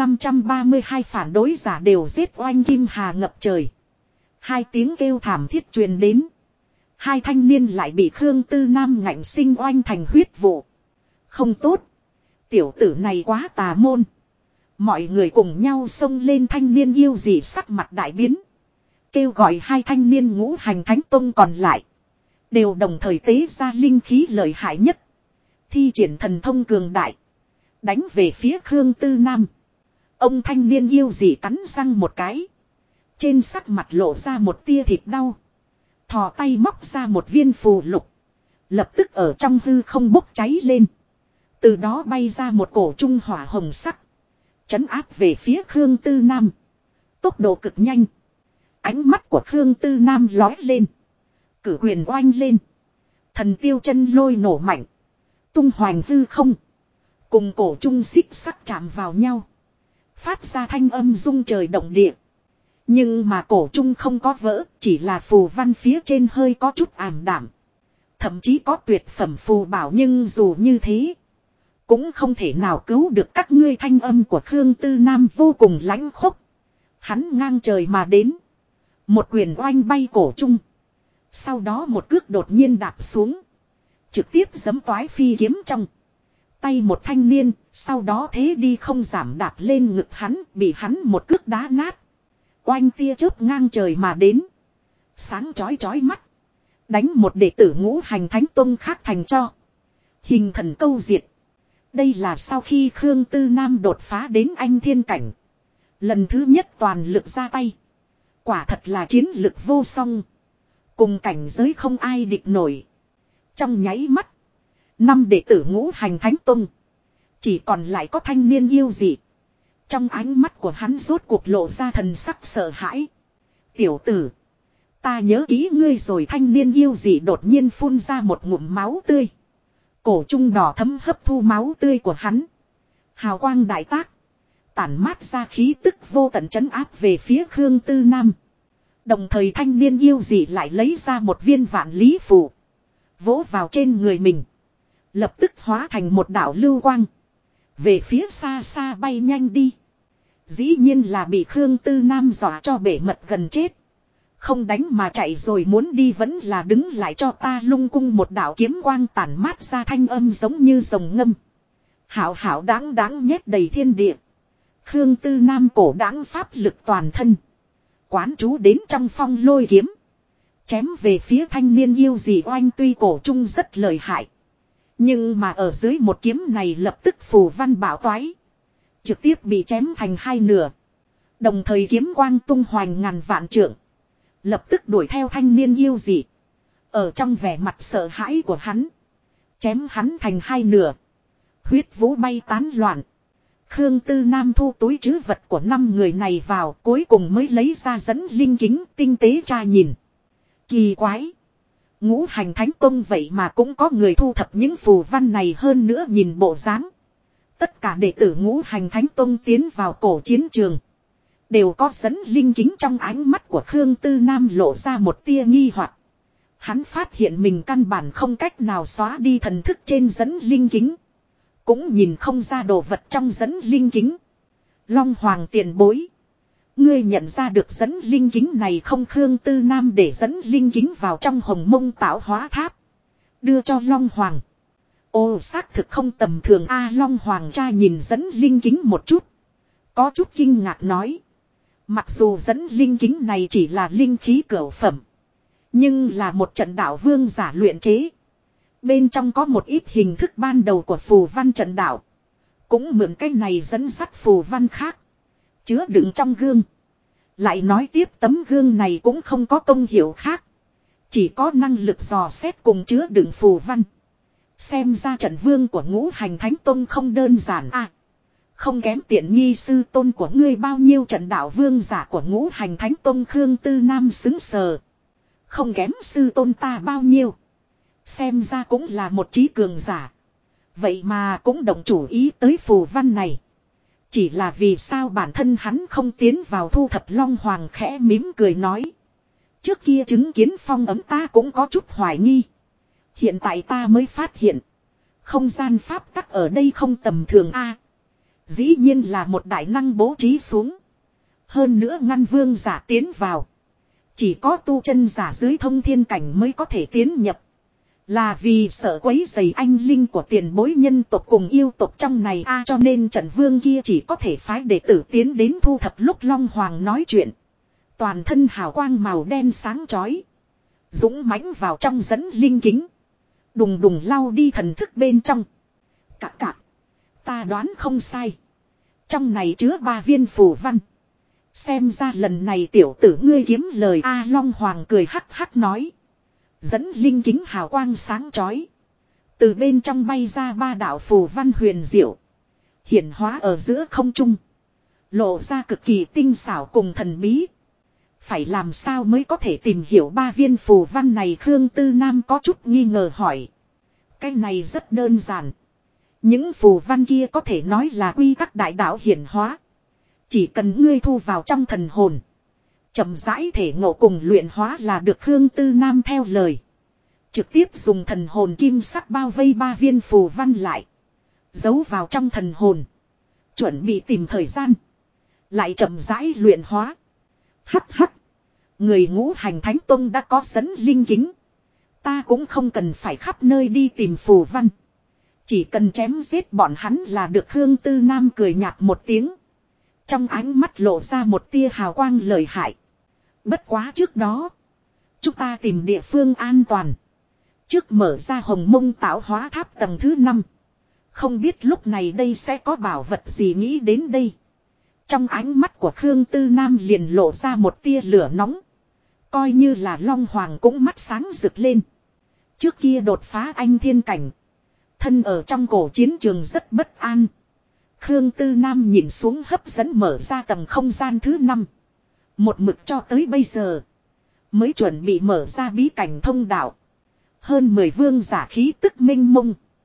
532 phản đối giả đều giết oanh kim hà ngập trời. Hai tiếng kêu thảm thiết truyền đến. Hai thanh niên lại bị Khương Tư Nam ngạnh sinh oanh thành huyết vụ. Không tốt. Tiểu tử này quá tà môn. Mọi người cùng nhau xông lên thanh niên yêu dị sắc mặt đại biến. Kêu gọi hai thanh niên Ngũ Hành Thánh Tông còn lại. Đều đồng thời tế ra linh khí lợi hại nhất. Thi triển thần thông cường đại. Đánh về phía Khương Tư Nam. Ông thanh niên yêu dị cắn răng một cái. Trên sắc mặt lộ ra một tia thịt đau. Thò tay móc ra một viên phù lục. Lập tức ở trong hư không bốc cháy lên. Từ đó bay ra một cổ trung hỏa hồng sắc. Chấn áp về phía Khương Tư Nam. Tốc độ cực nhanh. Ánh mắt của Khương Tư Nam lói lên. Cử quyền oanh lên. Thần tiêu chân lôi nổ mạnh. Tung hoành hư không. Cùng cổ trung xích sắc chạm vào nhau. Phát ra thanh âm rung trời động địa. Nhưng mà cổ trung không có vỡ. Chỉ là phù văn phía trên hơi có chút ảm đạm. Thậm chí có tuyệt phẩm phù bảo. Nhưng dù như thế. Cũng không thể nào cứu được các ngươi. Thanh âm của Khương Tư Nam vô cùng lãnh khốc. Hắn ngang trời mà đến. Một quyền oanh bay cổ trung. Sau đó một cước đột nhiên đạp xuống. Trực tiếp giẫm toái phi kiếm trong tay một thanh niên. Sau đó thế đi không giảm đạp lên ngực hắn. Bị hắn một cước đá nát. Oanh tia chớp ngang trời mà đến. Sáng chói chói mắt. Đánh một đệ tử Ngũ Hành Thánh Tông khác thành cho. Hình thần câu diệt. Đây là sau khi Khương Tư Nam đột phá đến anh thiên cảnh. Lần thứ nhất toàn lực ra tay. Quả thật là chiến lực vô song. Cùng cảnh giới không ai địch nổi. Trong nháy mắt. 5 đệ tử Ngũ Hành Thánh Tông. Chỉ còn lại có thanh niên yêu dị. Trong ánh mắt của hắn rốt cuộc lộ ra thần sắc sợ hãi. Tiểu tử. Ta nhớ kỹ ngươi rồi. Thanh niên yêu dị đột nhiên phun ra một ngụm máu tươi. cổ trung đỏ thấm hấp thu máu tươi của hắn. Hào quang đại tác. Tản mát ra khí tức vô tận trấn áp về phía Khương Tư Nam. Đồng thời thanh niên yêu dị lại lấy ra một viên vạn lý phù. Vỗ vào trên người mình. Lập tức hóa thành một đạo lưu quang. Về phía xa xa bay nhanh đi. Dĩ nhiên là bị Khương Tư Nam dọa cho bể mật gần chết. Không đánh mà chạy rồi muốn đi vẫn là đứng lại cho ta lung cung một đạo kiếm quang tản mát ra thanh âm giống như rồng ngâm. Hảo hảo đáng đáng nhét đầy thiên địa. Khương Tư Nam cổ đáng pháp lực toàn thân. Quán chú đến trong phong lôi kiếm. Chém về phía thanh niên yêu dị oanh tuy cổ trung rất lợi hại. Nhưng mà ở dưới một kiếm này lập tức phù văn bảo toái. Trực tiếp bị chém thành hai nửa. Đồng thời kiếm quang tung hoành ngàn vạn trượng. Lập tức đuổi theo thanh niên yêu dị. Ở trong vẻ mặt sợ hãi của hắn. Chém hắn thành hai nửa. Huyết vũ bay tán loạn. Khương Tư Nam thu túi trữ vật của 5 người này vào. Cuối cùng mới lấy ra dẫn linh kính tinh tế tra nhìn. Kỳ quái. Ngũ hành thánh tông vậy mà cũng có người thu thập những phù văn này hơn nữa nhìn bộ dáng. Tất cả đệ tử ngũ hành thánh tông tiến vào cổ chiến trường. Đều có dẫn linh kính trong ánh mắt của Khương Tư Nam lộ ra một tia nghi hoặc. Hắn phát hiện mình căn bản không cách nào xóa đi thần thức trên dẫn linh kính. Cũng nhìn không ra đồ vật trong dẫn linh kính. Long Hoàng tiền bối. Ngươi nhận ra được dẫn linh kính này không? Khương Tư Nam để dẫn linh kính vào trong hồng mông tạo hóa tháp. Đưa cho Long Hoàng. Ồ xác thực không tầm thường a. Long Hoàng tra nhìn dẫn linh kính một chút. Có chút kinh ngạc nói. Mặc dù dẫn linh kính này chỉ là linh khí cửu phẩm. Nhưng là một trận đạo vương giả luyện chế. Bên trong có một ít hình thức ban đầu của phù văn trận đạo. Cũng mượn cái này dẫn dắt phù văn khác. Chứa đựng trong gương. Lại nói tiếp tấm gương này cũng không có công hiệu khác. Chỉ có năng lực dò xét cùng chứa đựng phù văn. Xem ra trận vương của ngũ hành thánh tông không đơn giản à. Không kém tiện nghi sư tôn của ngươi bao nhiêu. Trận đạo vương giả của ngũ hành thánh tông. Khương Tư Nam xứng sờ. Không kém sư tôn ta bao nhiêu. Xem ra cũng là một trí cường giả. Vậy mà cũng động chủ ý tới phù văn này. Chỉ là vì sao bản thân hắn không tiến vào thu thập. Long Hoàng khẽ mím cười nói. Trước kia chứng kiến phong ấm ta cũng có chút hoài nghi. Hiện tại ta mới phát hiện. Không gian pháp tắc ở đây không tầm thường a. Dĩ nhiên là một đại năng bố trí xuống. Hơn nữa ngăn vương giả tiến vào. Chỉ có tu chân giả dưới thông thiên cảnh mới có thể tiến nhập. Là vì sợ quấy rầy anh linh của tiền bối nhân tộc cùng yêu tộc trong này a. Cho nên trận vương kia chỉ có thể phái đệ tử tiến đến thu thập. Lúc Long Hoàng nói chuyện. Toàn thân hào quang màu đen sáng chói. Dũng mãnh vào trong dẫn linh kính. Đùng đùng lau đi thần thức bên trong. Cạc cạc. Ta đoán không sai. Trong này chứa 3 viên phù văn. Xem ra lần này tiểu tử ngươi kiếm lời a. Long Hoàng cười hắc hắc nói. Dẫn linh kính hào quang sáng chói. Từ bên trong bay ra 3 đạo phù văn huyền diệu. Hiển hóa ở giữa không trung. Lộ ra cực kỳ tinh xảo cùng thần bí. Phải làm sao mới có thể tìm hiểu 3 viên phù văn này? Khương Tư Nam có chút nghi ngờ hỏi. Cái này rất đơn giản. Những phù văn kia có thể nói là quy tắc đại đạo hiển hóa. Chỉ cần ngươi thu vào trong thần hồn. Chậm rãi thể ngộ cùng luyện hóa là được. Khương Tư Nam theo lời. Trực tiếp dùng thần hồn kim sắc bao vây 3 viên phù văn lại. Giấu vào trong thần hồn. Chuẩn bị tìm thời gian. Lại chậm rãi luyện hóa. Hắc hắc. Người ngũ hành thánh tông đã có dẫn linh kính. Ta cũng không cần phải khắp nơi đi tìm phù văn. Chỉ cần chém giết bọn hắn là được. Khương Tư Nam cười nhạt một tiếng. Trong ánh mắt lộ ra một tia hào quang lợi hại. Bất quá trước đó. Chúng ta tìm địa phương an toàn. Trước mở ra hồng mông tạo hóa tháp tầng thứ 5. Không biết lúc này đây sẽ có bảo vật gì. Nghĩ đến đây. Trong ánh mắt của Khương Tư Nam liền lộ ra một tia lửa nóng. Coi như là Long Hoàng cũng mắt sáng rực lên. Trước kia đột phá anh thiên cảnh. Thân ở trong cổ chiến trường rất bất an. Khương Tư Nam nhìn xuống hấp dẫn mở ra tầng không gian thứ 5. Một mực cho tới bây giờ. Mới chuẩn bị mở ra bí cảnh thông đạo. Hơn 10 vương giả khí tức minh mông.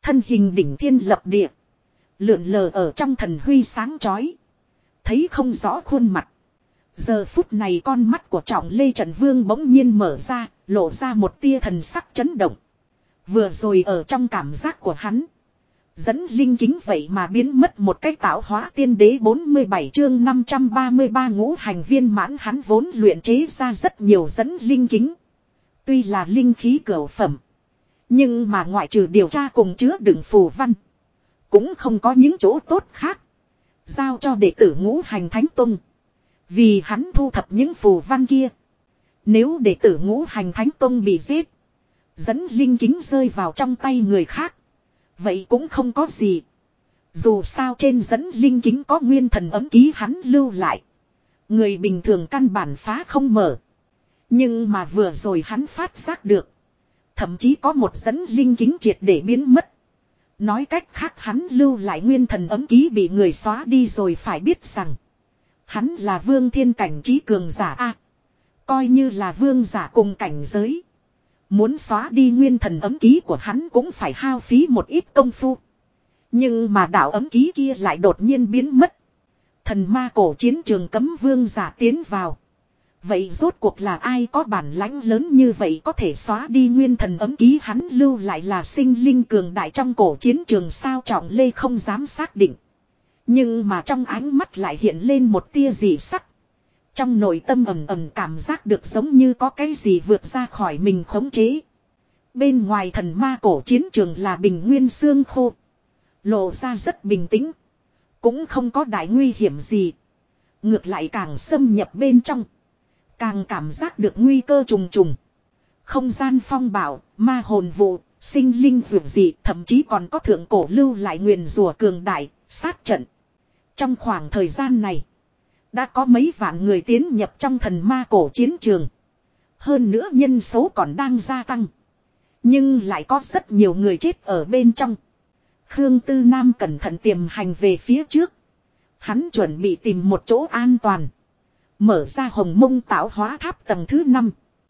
Thân hình đỉnh thiên lập địa. Lượn lờ ở trong thần huy sáng chói. Thấy không rõ khuôn mặt. Giờ phút này con mắt của Trọng Lê Trận Vương bỗng nhiên mở ra, lộ ra một tia thần sắc chấn động. Vừa rồi ở trong cảm giác của hắn. Dẫn linh kính vậy mà biến mất một cách tạo hóa tiên đế 47 chương 533 ngũ hành viên mãn hắn vốn luyện chế ra rất nhiều dẫn linh kính. Tuy là linh khí cửu phẩm. Nhưng mà ngoại trừ điều tra cùng chứa đựng phù văn. Cũng không có những chỗ tốt khác. Giao cho đệ tử ngũ hành thánh tông. Vì hắn thu thập những phù văn kia. Nếu đệ tử ngũ hành thánh tông bị giết. Dẫn linh kính rơi vào trong tay người khác. Vậy cũng không có gì. Dù sao trên dẫn linh kính có nguyên thần ấm ký hắn lưu lại. Người bình thường căn bản phá không mở. Nhưng mà vừa rồi hắn phát giác được. Thậm chí có một dẫn linh kính triệt để biến mất. Nói cách khác hắn lưu lại nguyên thần ấm ký bị người xóa đi rồi, phải biết rằng. Hắn là vương thiên cảnh trí cường giả A. Coi như là vương giả cùng cảnh giới. Muốn xóa đi nguyên thần ấm ký của hắn cũng phải hao phí một ít công phu. Nhưng mà đạo ấm ký kia lại đột nhiên biến mất. Thần ma cổ chiến trường cấm vương giả tiến vào. Vậy rốt cuộc là ai có bản lãnh lớn như vậy có thể xóa đi nguyên thần ấm ký hắn lưu lại là sinh linh cường đại trong cổ chiến trường sao? Trọng Lê không dám xác định. Nhưng mà trong ánh mắt lại hiện lên một tia dị sắc. Trong nội tâm ầm ầm cảm giác được giống như có cái gì vượt ra khỏi mình khống chế. Bên ngoài thần ma cổ chiến trường là bình nguyên xương khô. Lộ ra rất bình tĩnh. Cũng không có đại nguy hiểm gì. Ngược lại càng xâm nhập bên trong. Càng cảm giác được nguy cơ trùng trùng. Không gian phong bạo, ma hồn vụ, sinh linh dường dị, thậm chí còn có thượng cổ lưu lại nguyền rủa cường đại, sát trận. Trong khoảng thời gian này, đã có mấy vạn người tiến nhập trong thần ma cổ chiến trường. Hơn nữa nhân số còn đang gia tăng. Nhưng lại có rất nhiều người chết ở bên trong. Khương Tư Nam cẩn thận tiềm hành về phía trước. Hắn chuẩn bị tìm một chỗ an toàn. Mở ra Hồng Mông Tạo Hóa Tháp tầng thứ 5.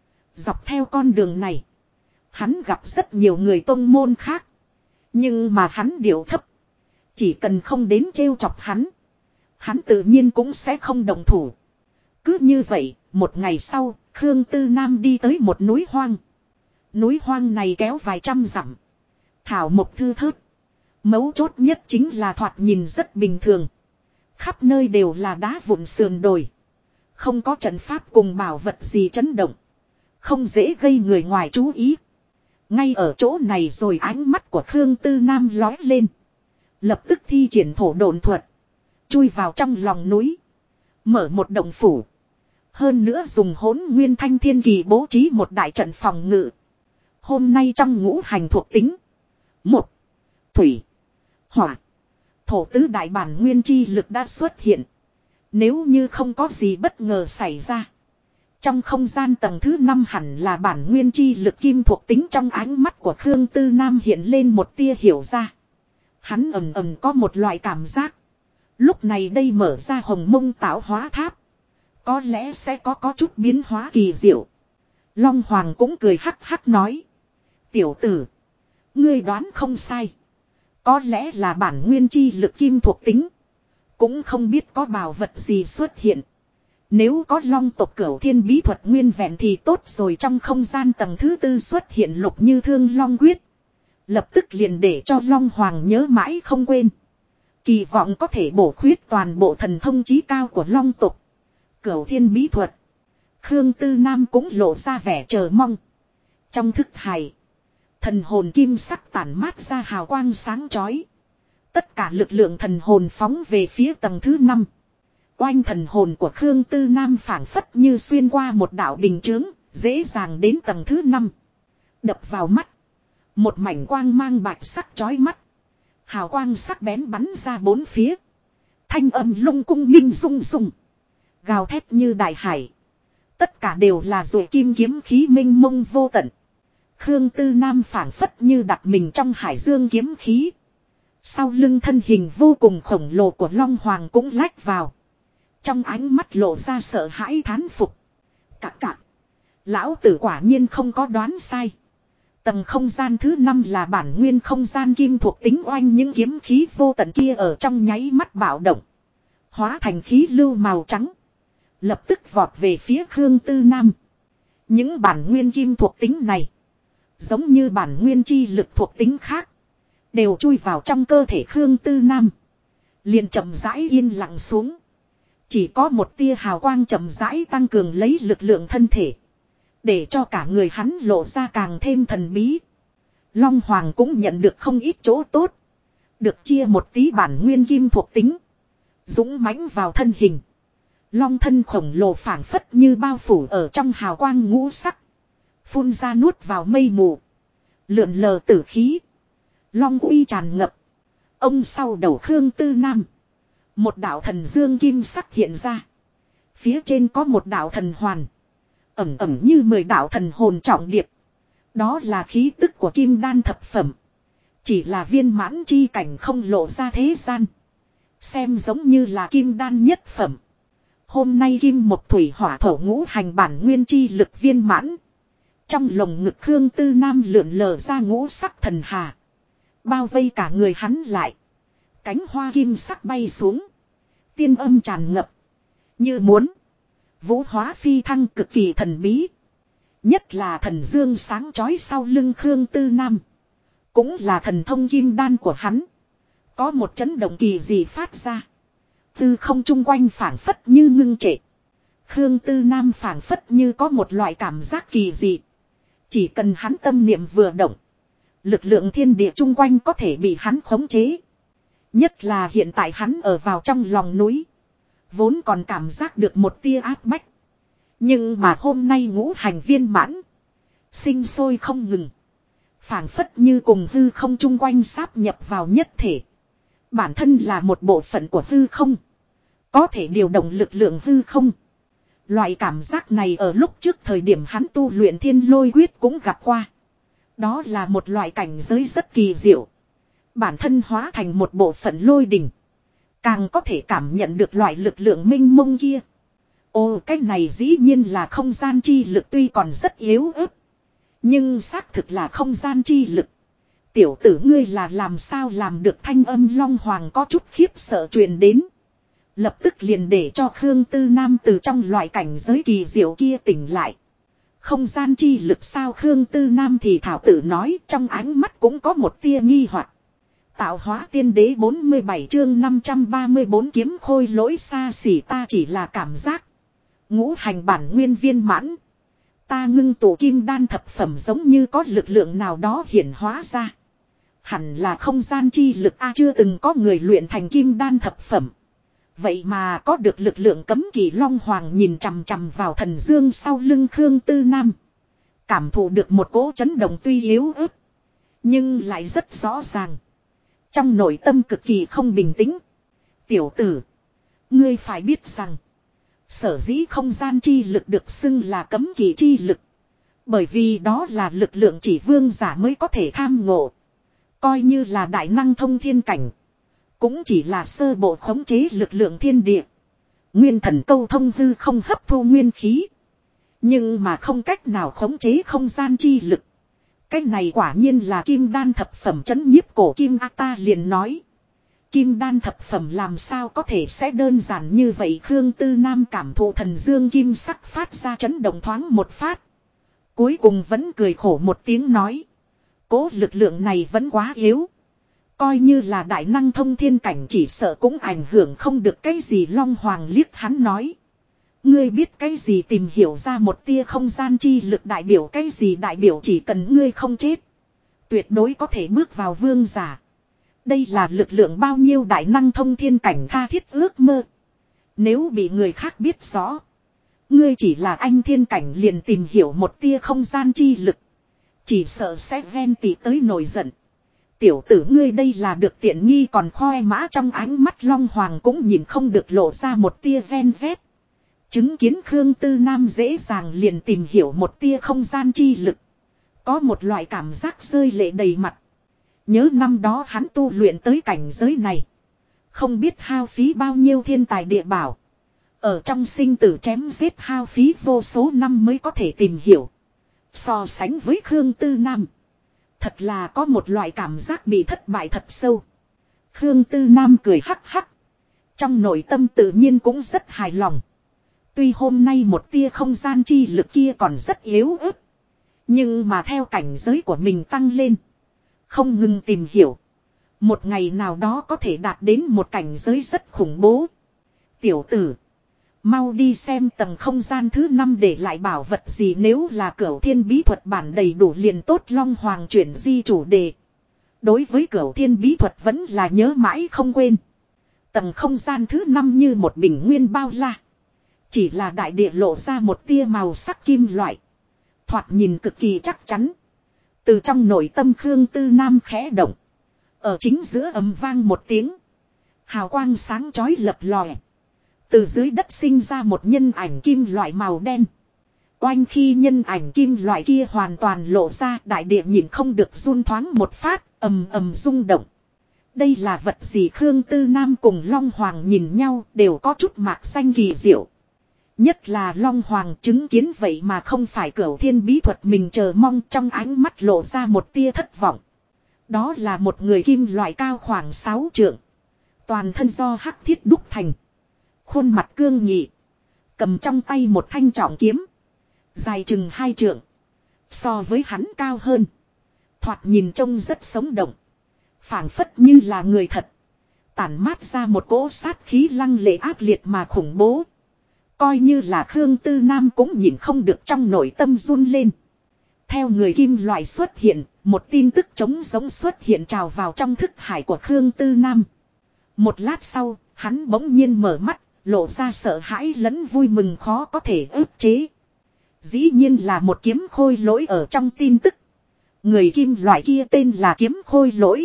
Dọc theo con đường này. Hắn gặp rất nhiều người tông môn khác. Nhưng mà hắn điệu thấp. Chỉ cần không đến trêu chọc hắn. Hắn tự nhiên cũng sẽ không động thủ. Cứ như vậy, một ngày sau, Khương Tư Nam đi tới một núi hoang. Núi hoang này kéo vài trăm dặm. Thảo mộc thư thớt. Mấu chốt nhất chính là thoạt nhìn rất bình thường. Khắp nơi đều là đá vụn sườn đồi. Không có trận pháp cùng bảo vật gì chấn động. Không dễ gây người ngoài chú ý. Ngay ở chỗ này rồi ánh mắt của Khương Tư Nam lói lên. Lập tức thi triển thổ độn thuật. Chui vào trong lòng núi. Mở một động phủ. Hơn nữa dùng hỗn nguyên thanh thiên kỳ bố trí một đại trận phòng ngự. Hôm nay trong ngũ hành thuộc tính. Một. Thủy. Hỏa. Thổ tứ đại bản nguyên chi lực đã xuất hiện. Nếu như không có gì bất ngờ xảy ra. Trong không gian tầng thứ 5 hẳn là bản nguyên chi lực kim thuộc tính. Trong ánh mắt của Khương Tư Nam hiện lên một tia hiểu ra. Hắn ầm ầm có một loại cảm giác. Lúc này đây mở ra Hồng Mông Tạo Hóa Tháp. Có lẽ sẽ có chút biến hóa kỳ diệu. Long Hoàng cũng cười hắc hắc nói. Tiểu tử. Ngươi đoán không sai. Có lẽ là bản nguyên chi lực kim thuộc tính. Cũng không biết có bảo vật gì xuất hiện. Nếu có long tộc cửu thiên bí thuật nguyên vẹn thì tốt rồi. Trong không gian tầng thứ 4 xuất hiện lục như thương long quyết. Lập tức liền để cho Long Hoàng nhớ mãi không quên. Kỳ vọng có thể bổ khuyết toàn bộ thần thông chí cao của long tộc. Cửu thiên bí thuật. Khương Tư Nam cũng lộ ra vẻ chờ mong. Trong thức hải. Thần hồn kim sắc tản mát ra hào quang sáng chói. Tất cả lực lượng thần hồn phóng về phía tầng thứ 5. Oanh thần hồn của Khương Tư Nam phảng phất như xuyên qua một đạo bình chướng. Dễ dàng đến tầng thứ 5. Đập vào mắt. Một mảnh quang mang bạch sắc chói mắt. Hào quang sắc bén bắn ra bốn phía. Thanh âm lung cung minh rung rung. Gào thét như đại hải. Tất cả đều là rồi kim kiếm khí minh mông vô tận. Khương Tư Nam phảng phất như đặt mình trong hải dương kiếm khí. Sau lưng thân hình vô cùng khổng lồ của Long Hoàng cũng lách vào. Trong ánh mắt lộ ra sợ hãi thán phục. Cạc cạc. Lão tử quả nhiên không có đoán sai. Tầng không gian thứ 5 là bản nguyên không gian kim thuộc tính oanh, những kiếm khí vô tận kia ở trong nháy mắt bạo động. Hóa thành khí lưu màu trắng. Lập tức vọt về phía Khương Tư Nam. Những bản nguyên kim thuộc tính này, giống như bản nguyên chi lực thuộc tính khác, đều chui vào trong cơ thể Khương Tư Nam. Liền chậm rãi yên lặng xuống. Chỉ có một tia hào quang chậm rãi tăng cường lấy lực lượng thân thể. Để cho cả người hắn lộ ra càng thêm thần bí. Long Hoàng cũng nhận được không ít chỗ tốt. Được chia một tí bản nguyên kim thuộc tính. Dũng mãnh vào thân hình. Long thân khổng lồ phảng phất như bao phủ ở trong hào quang ngũ sắc. Phun ra nuốt vào mây mù. Lượn lờ tử khí. Long uy tràn ngập. Ông sau đầu Khương Tư Nam. Một đạo thần dương kim sắc hiện ra. Phía trên có một đạo thần hoàn. Ẩm ẩm như 10 đạo thần hồn trọng điệp. Đó là khí tức của kim đan thập phẩm. Chỉ là viên mãn chi cảnh không lộ ra thế gian. Xem giống như là kim đan nhất phẩm. Hôm nay kim một thủy hỏa thổ ngũ hành bản nguyên chi lực viên mãn. Trong lồng ngực Khương Tư Nam lượn lờ ra ngũ sắc thần hà. Bao vây cả người hắn lại. Cánh hoa kim sắc bay xuống. Tiên âm tràn ngập. Như muốn. Vũ hóa phi thăng cực kỳ thần bí. Nhất là thần dương sáng chói sau lưng Khương Tư Nam. Cũng là thần thông kim đan của hắn. Có một chấn động kỳ dị phát ra. Tư không chung quanh phảng phất như ngưng trệ. Khương Tư Nam phảng phất như có một loại cảm giác kỳ dị. Chỉ cần hắn tâm niệm vừa động. Lực lượng thiên địa chung quanh có thể bị hắn khống chế. Nhất là hiện tại hắn ở vào trong lòng núi. Vốn còn cảm giác được một tia áp bách. Nhưng mà hôm nay ngũ hành viên mãn. Sinh sôi không ngừng. Phảng phất như cùng hư không chung quanh sáp nhập vào nhất thể. Bản thân là một bộ phận của hư không. Có thể điều động lực lượng hư không. Loại cảm giác này ở lúc trước thời điểm hắn tu luyện thiên lôi quyết cũng gặp qua. Đó là một loại cảnh giới rất kỳ diệu. Bản thân hóa thành một bộ phận lôi đỉnh. Càng có thể cảm nhận được loại lực lượng minh mông kia. Ồ, cái này dĩ nhiên là không gian chi lực, tuy còn rất yếu ớt. Nhưng xác thực là không gian chi lực. Tiểu tử ngươi là làm sao làm được, thanh âm Long Hoàng có chút khiếp sợ truyền đến. Lập tức liền để cho Khương Tư Nam từ trong loại cảnh giới kỳ diệu kia tỉnh lại. Không gian chi lực sao? Khương Tư Nam thì thảo tự nói, trong ánh mắt cũng có một tia nghi hoặc. Tạo hóa tiên đế 47 chương 534 kiếm khôi lỗi xa xỉ, ta chỉ là cảm giác. Ngũ hành bản nguyên viên mãn. Ta ngưng tụ kim đan thập phẩm giống như có lực lượng nào đó hiển hóa ra. Hẳn là không gian chi lực a, chưa từng có người luyện thành kim đan thập phẩm. Vậy mà có được lực lượng cấm kỵ. Long Hoàng nhìn chằm chằm vào thần dương sau lưng Khương Tư Nam. Cảm thụ được một cỗ chấn động tuy yếu ớt. Nhưng lại rất rõ ràng. Trong nội tâm cực kỳ không bình tĩnh. Tiểu tử. Ngươi phải biết rằng. Sở dĩ không gian chi lực được xưng là cấm kỵ chi lực. Bởi vì đó là lực lượng chỉ vương giả mới có thể tham ngộ. Coi như là đại năng thông thiên cảnh. Cũng chỉ là sơ bộ khống chế lực lượng thiên địa. Nguyên thần câu thông hư không hấp thu nguyên khí. Nhưng mà không cách nào khống chế không gian chi lực. Cái này quả nhiên là kim đan thập phẩm chấn nhiếp cổ kim a, ta liền nói. Kim đan thập phẩm làm sao có thể sẽ đơn giản như vậy. Khương Tư Nam cảm thụ thần dương kim sắc phát ra chấn động thoáng một phát. Cuối cùng vẫn cười khổ một tiếng nói. Cố lực lượng này vẫn quá yếu. Coi như là đại năng thông thiên cảnh chỉ sợ cũng ảnh hưởng không được cái gì. Long Hoàng liếc hắn nói. Ngươi biết cái gì, tìm hiểu ra một tia không gian chi lực đại biểu cái gì? Đại biểu chỉ cần ngươi không chết. Tuyệt đối có thể bước vào vương giả. Đây là lực lượng bao nhiêu đại năng thông thiên cảnh tha thiết ước mơ. Nếu bị người khác biết rõ. Ngươi chỉ là anh thiên cảnh liền tìm hiểu một tia không gian chi lực. Chỉ sợ sẽ ghen tị tới nổi giận. Tiểu tử ngươi đây là được tiện nghi còn khoe mã. Trong ánh mắt Long Hoàng cũng nhìn không được lộ ra một tia ghen ghét. Chứng kiến Khương Tư Nam dễ dàng liền tìm hiểu một tia không gian chi lực. Có một loại cảm giác rơi lệ đầy mặt. Nhớ năm đó hắn tu luyện tới cảnh giới này. Không biết hao phí bao nhiêu thiên tài địa bảo. Ở trong sinh tử chém giết hao phí vô số năm mới có thể tìm hiểu. So sánh với Khương Tư Nam. Thật là có một loại cảm giác bị thất bại thật sâu. Khương Tư Nam cười hắc hắc. Trong nội tâm tự nhiên cũng rất hài lòng. Tuy hôm nay một tia không gian chi lực kia còn rất yếu ớt. Nhưng mà theo cảnh giới của mình tăng lên. Không ngừng tìm hiểu. Một ngày nào đó có thể đạt đến một cảnh giới rất khủng bố. Tiểu tử. Mau đi xem tầng không gian thứ 5 để lại bảo vật gì, nếu là Cửu Thiên bí thuật bản đầy đủ liền tốt. Long Hoàng chuyển di chủ đề. Đối với Cửu Thiên bí thuật vẫn là nhớ mãi không quên. Tầng không gian thứ 5 như một bình nguyên bao la. Chỉ là đại địa lộ ra một tia màu sắc kim loại. Thoạt nhìn cực kỳ chắc chắn. Từ trong nội tâm Khương Tư Nam khẽ động. Ở chính giữa ầm vang một tiếng. Hào quang sáng chói lập lòe. Từ dưới đất sinh ra một nhân ảnh kim loại màu đen. Oanh khi nhân ảnh kim loại kia hoàn toàn lộ ra, đại địa nhìn không được run thoáng một phát, ầm ầm rung động. Đây là vật gì? Khương Tư Nam cùng Long Hoàng nhìn nhau đều có chút mạc xanh kỳ diệu. Nhất là Long Hoàng chứng kiến vậy mà không phải Cửu Thiên bí thuật mình chờ mong, trong ánh mắt lộ ra một tia thất vọng. Đó là một người kim loại cao khoảng 6 trượng. Toàn thân do hắc thiết đúc thành. Khuôn mặt cương nghị. Cầm trong tay một thanh trọng kiếm. Dài chừng 2 trượng. So với hắn cao hơn. Thoạt nhìn trông rất sống động. Phảng phất như là người thật. Tản mát ra một cỗ sát khí lăng lệ ác liệt mà khủng bố. Coi như là Khương Tư Nam cũng nhìn không được, trong nội tâm run lên. Theo người kim loại xuất hiện, một tin tức trống giống xuất hiện trào vào trong thức hải của Khương Tư Nam. Một lát sau, hắn bỗng nhiên mở mắt, lộ ra sợ hãi lẫn vui mừng khó có thể ức chế. Dĩ nhiên là một kiếm khôi lỗi ở trong tin tức. Người kim loại kia tên là kiếm khôi lỗi.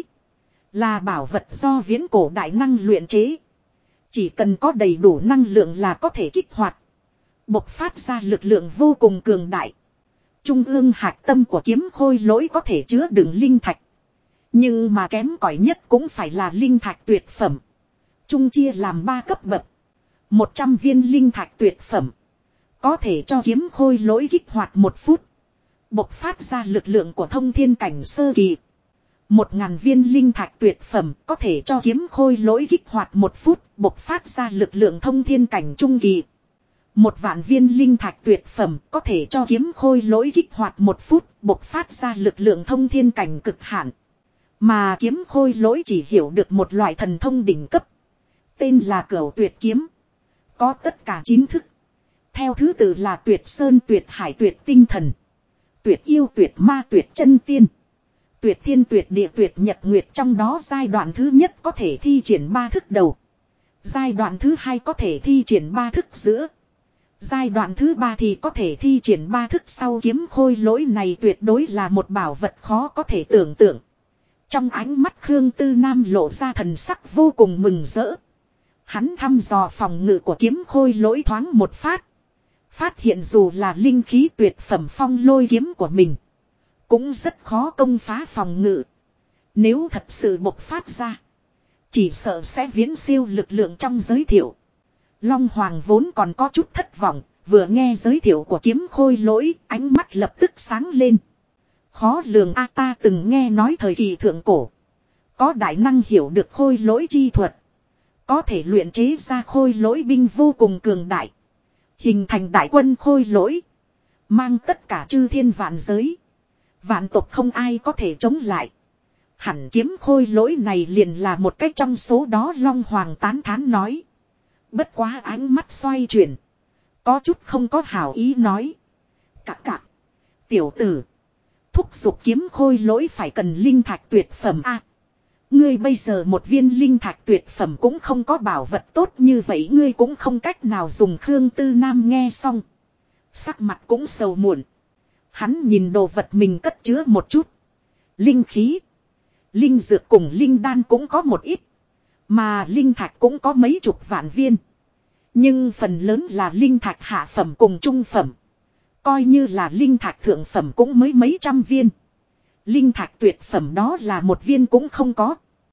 Là bảo vật do viễn cổ đại năng luyện chế. Chỉ cần có đầy đủ năng lượng là có thể kích hoạt. Bộc phát ra lực lượng vô cùng cường đại. Trung ương hạt tâm của kiếm khôi lỗi có thể chứa đựng linh thạch. Nhưng mà kém cỏi nhất cũng phải là linh thạch tuyệt phẩm. Trung chia làm 3 cấp bậc. 100 viên linh thạch tuyệt phẩm. Có thể cho kiếm khôi lỗi kích hoạt 1 phút. Bộc phát ra lực lượng của thông thiên cảnh sơ kỳ. 1000 viên linh thạch tuyệt phẩm có thể cho kiếm khôi lỗi kích hoạt 1 phút, bộc phát ra lực lượng thông thiên cảnh trung kỳ. 1.000 viên linh thạch tuyệt phẩm có thể cho kiếm khôi lỗi kích hoạt 1 phút, bộc phát ra lực lượng thông thiên cảnh cực hạn. Mà kiếm khôi lỗi chỉ hiểu được một loại thần thông đỉnh cấp. Tên là Cửu Tuyệt kiếm. Có tất cả 9 thức. Theo thứ tự là Tuyệt Sơn, Tuyệt Hải, Tuyệt Tinh Thần, Tuyệt Yêu, Tuyệt Ma, Tuyệt Chân Tiên, Tuyệt Thiên, Tuyệt Địa, Tuyệt Nhật Nguyệt. Trong đó giai đoạn thứ nhất có thể thi triển 3 thức đầu. Giai đoạn thứ 2 có thể thi triển 3 thức giữa. Giai đoạn thứ 3 thì có thể thi triển 3 thức sau. Kiếm khôi lỗi này tuyệt đối là một bảo vật khó có thể tưởng tượng. Trong ánh mắt Khương Tư Nam lộ ra thần sắc vô cùng mừng rỡ. Hắn thăm dò phòng ngự của kiếm khôi lỗi thoáng một phát. Phát hiện dù là linh khí tuyệt phẩm phong lôi kiếm của mình, cũng rất khó công phá phòng ngự. Nếu thật sự bộc phát ra, chỉ sợ sẽ viễn siêu lực lượng trong giới thiệu. Long Hoàng vốn còn có chút thất vọng, vừa nghe giới thiệu của kiếm khôi lỗi, ánh mắt lập tức sáng lên. Khó lường a, ta từng nghe nói thời kỳ thượng cổ, có đại năng hiểu được khôi lỗi chi thuật. Có thể luyện chế ra khôi lỗi binh vô cùng cường đại. Hình thành đại quân khôi lỗi. Mang tất cả chư thiên vạn giới. Vạn tộc không ai có thể chống lại. Hẳn kiếm khôi lỗi này liền là một cách trong số đó. Long Hoàng tán thán nói. Bất quá ánh mắt xoay chuyển. Có chút không có hảo ý nói. Cạc. Tiểu tử. Thúc giục kiếm khôi lỗi phải cần linh thạch tuyệt phẩm a. Ngươi bây giờ một viên linh thạch tuyệt phẩm cũng không có, bảo vật tốt như vậy ngươi cũng không cách nào dùng. Khương Tư Nam nghe xong, sắc mặt cũng sầu muộn. Hắn nhìn đồ vật mình cất chứa một chút. Linh khí, linh dược cùng linh đan cũng có một ít. Mà linh thạch cũng có mấy chục vạn viên. Nhưng phần lớn là linh thạch hạ phẩm cùng trung phẩm. Coi như là linh thạch thượng phẩm cũng mới mấy trăm viên. Linh thạch tuyệt phẩm đó là một viên cũng không có.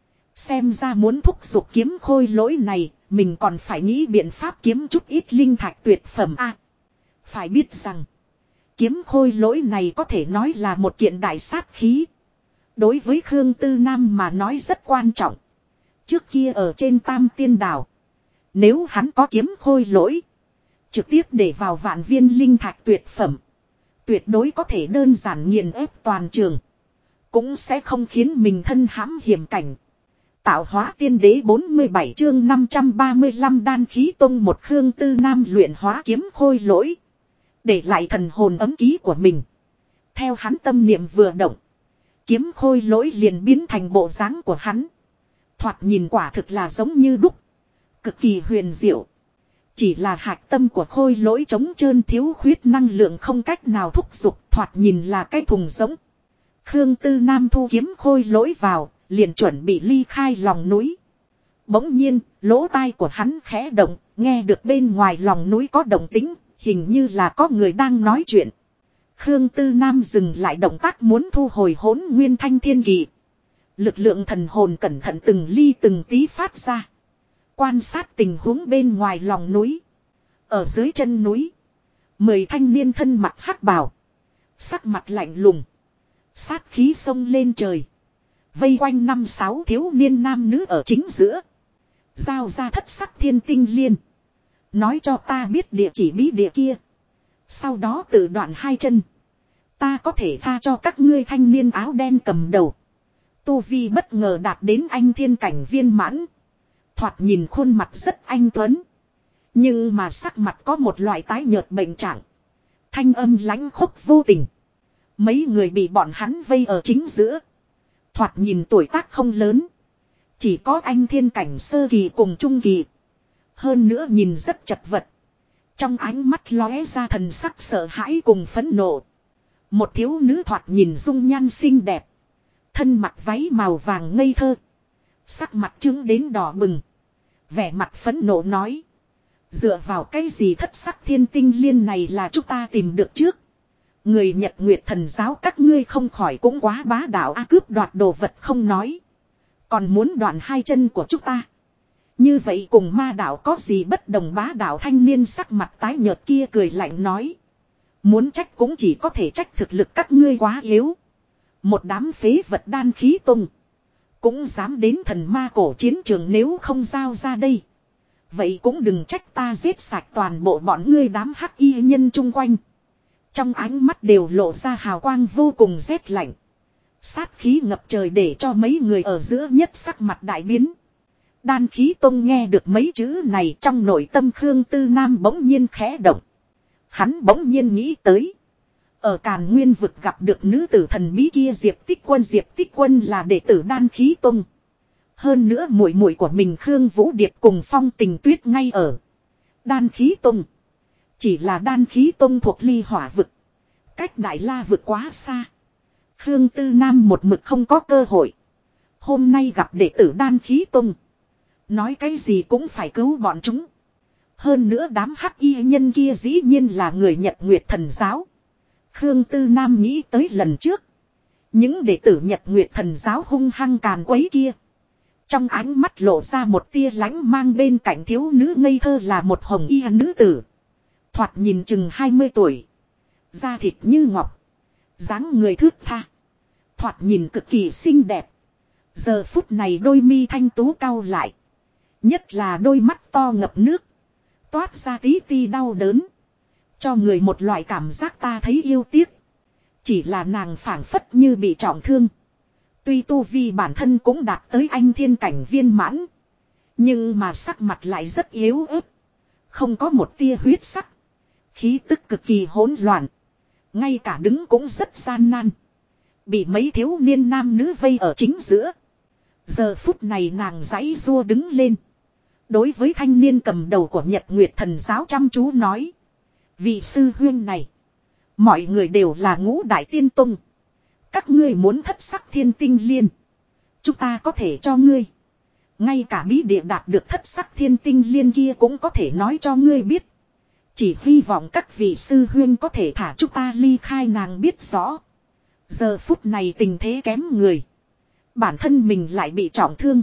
Xem ra muốn thúc giục kiếm khôi lỗi này, mình còn phải nghĩ biện pháp kiếm chút ít linh thạch tuyệt phẩm a. Phải biết rằng, kiếm khôi lỗi này có thể nói là một kiện đại sát khí. Đối với Khương Tư Nam mà nói rất quan trọng. Trước kia ở trên Tam Tiên Đảo. Nếu hắn có kiếm khôi lỗi. Trực tiếp để vào vạn viên linh thạch tuyệt phẩm. Tuyệt đối có thể đơn giản nghiền ép toàn trường. Cũng sẽ không khiến mình thân hãm hiểm cảnh. Tạo hóa tiên đế 47 chương 535 đan khí tông một Khương Tư Nam luyện hóa kiếm khôi lỗi. Để lại thần hồn ấm ký của mình. Theo hắn tâm niệm vừa động. Kiếm khôi lỗi liền biến thành bộ dáng của hắn. Thoạt nhìn quả thực là giống như đúc. Cực kỳ huyền diệu. Chỉ là hạch tâm của khôi lỗi trống trơn thiếu khuyết năng lượng không cách nào thúc giục. Thoạt nhìn là cái thùng giống. Khương Tư Nam thu kiếm khôi lỗi vào. Liền chuẩn bị ly khai lòng núi. Bỗng nhiên, lỗ tai của hắn khẽ động, nghe được bên ngoài lòng núi có động tĩnh, hình như là có người đang nói chuyện. Khương Tư Nam dừng lại động tác muốn thu hồi Hỗn Nguyên Thanh Thiên Kỳ. Lực lượng thần hồn cẩn thận từng ly từng tí phát ra. Quan sát tình huống bên ngoài lòng núi. Ở dưới chân núi, 10 thanh niên thân mặc hắc bào, sắc mặt lạnh lùng, sát khí xông lên trời. Vây quanh 5-6 thiếu niên nam nữ ở chính giữa. Giao ra thất sắc thiên tinh liên. Nói cho ta biết địa chỉ bí địa kia. Sau đó tự đoạn hai chân. Ta có thể tha cho các ngươi thanh niên áo đen cầm đầu. Tu vi bất ngờ đạt đến anh thiên cảnh viên mãn. Thoạt nhìn khuôn mặt rất anh tuấn. Nhưng mà sắc mặt có một loại tái nhợt bệnh trạng. Thanh âm lãnh khốc vô tình. Mấy người bị bọn hắn vây ở chính giữa. Thoạt nhìn tuổi tác không lớn. Chỉ có anh thiên cảnh sơ kỳ cùng trung kỳ. Hơn nữa nhìn rất chật vật. Trong ánh mắt lóe ra thần sắc sợ hãi cùng phẫn nộ. Một thiếu nữ thoạt nhìn dung nhan xinh đẹp. Thân mặc váy màu vàng ngây thơ. Sắc mặt trướng đến đỏ bừng. Vẻ mặt phẫn nộ nói. Dựa vào cái gì thất sắc thiên tinh liên này là chúng ta tìm được trước. Người Nhật Nguyệt Thần giáo các ngươi không khỏi cũng quá bá đạo cướp đoạt đồ vật không nói. Còn muốn đoạn hai chân của chúng ta. Như vậy cùng ma đạo có gì bất đồng bá đạo thanh niên sắc mặt tái nhợt kia cười lạnh nói. Muốn trách cũng chỉ có thể trách thực lực các ngươi quá yếu. Một đám phế vật đan khí tung. Cũng dám đến thần ma cổ chiến trường nếu không giao ra đây. Vậy cũng đừng trách ta giết sạch toàn bộ bọn ngươi đám hắc y nhân chung quanh. Trong ánh mắt đều lộ ra hào quang vô cùng rét lạnh. Sát khí ngập trời để cho mấy người ở giữa nhất sắc mặt đại biến. Đan khí tông nghe được mấy chữ này trong nội tâm Khương Tư Nam bỗng nhiên khẽ động. Hắn bỗng nhiên nghĩ tới. Ở Càn Nguyên vực gặp được nữ tử thần bí kia Diệp Tích Quân là đệ tử đan khí tông. Hơn nữa muội muội của mình Khương Vũ Điệp cùng Phong Tình Tuyết ngay ở đan khí tông. Chỉ là đan khí tông thuộc ly hỏa vực. Cách Đại La vực quá xa. Khương Tư Nam một mực không có cơ hội. Hôm nay gặp đệ tử đan khí tông. Nói cái gì cũng phải cứu bọn chúng. Hơn nữa đám hắc y nhân kia dĩ nhiên là người Nhật Nguyệt Thần giáo. Khương Tư Nam nghĩ tới lần trước. Những đệ tử Nhật Nguyệt Thần giáo hung hăng càn quấy kia. Trong ánh mắt lộ ra một tia lánh mang bên cạnh thiếu nữ ngây thơ là một hồng y nữ tử. Thoạt nhìn chừng 20 tuổi. Da thịt như ngọc. Dáng người thướt tha. Thoạt nhìn cực kỳ xinh đẹp. Giờ phút này đôi mi thanh tú cau lại. Nhất là đôi mắt to ngập nước. Toát ra tí ti đau đớn. Cho người một loại cảm giác ta thấy yêu tiếc. Chỉ là nàng phảng phất như bị trọng thương. Tuy tu vi bản thân cũng đạt tới anh thiên cảnh viên mãn. Nhưng mà sắc mặt lại rất yếu ớt. Không có một tia huyết sắc. Khí tức cực kỳ hỗn loạn. Ngay cả đứng cũng rất gian nan. Bị mấy thiếu niên nam nữ vây ở chính giữa. Giờ phút này nàng giãy giụa đứng lên. Đối với thanh niên cầm đầu của Nhật Nguyệt Thần giáo chăm chú nói. Vị sư huyên này. Mọi người đều là ngũ đại tiên tông. Các ngươi muốn thất sắc thiên tinh liên. Chúng ta có thể cho ngươi. Ngay cả bí địa đạt được thất sắc thiên tinh liên kia cũng có thể nói cho ngươi biết. Chỉ hy vọng các vị sư huyên có thể thả chúng ta ly khai nàng biết rõ. Giờ phút này tình thế kém người. Bản thân mình lại bị trọng thương.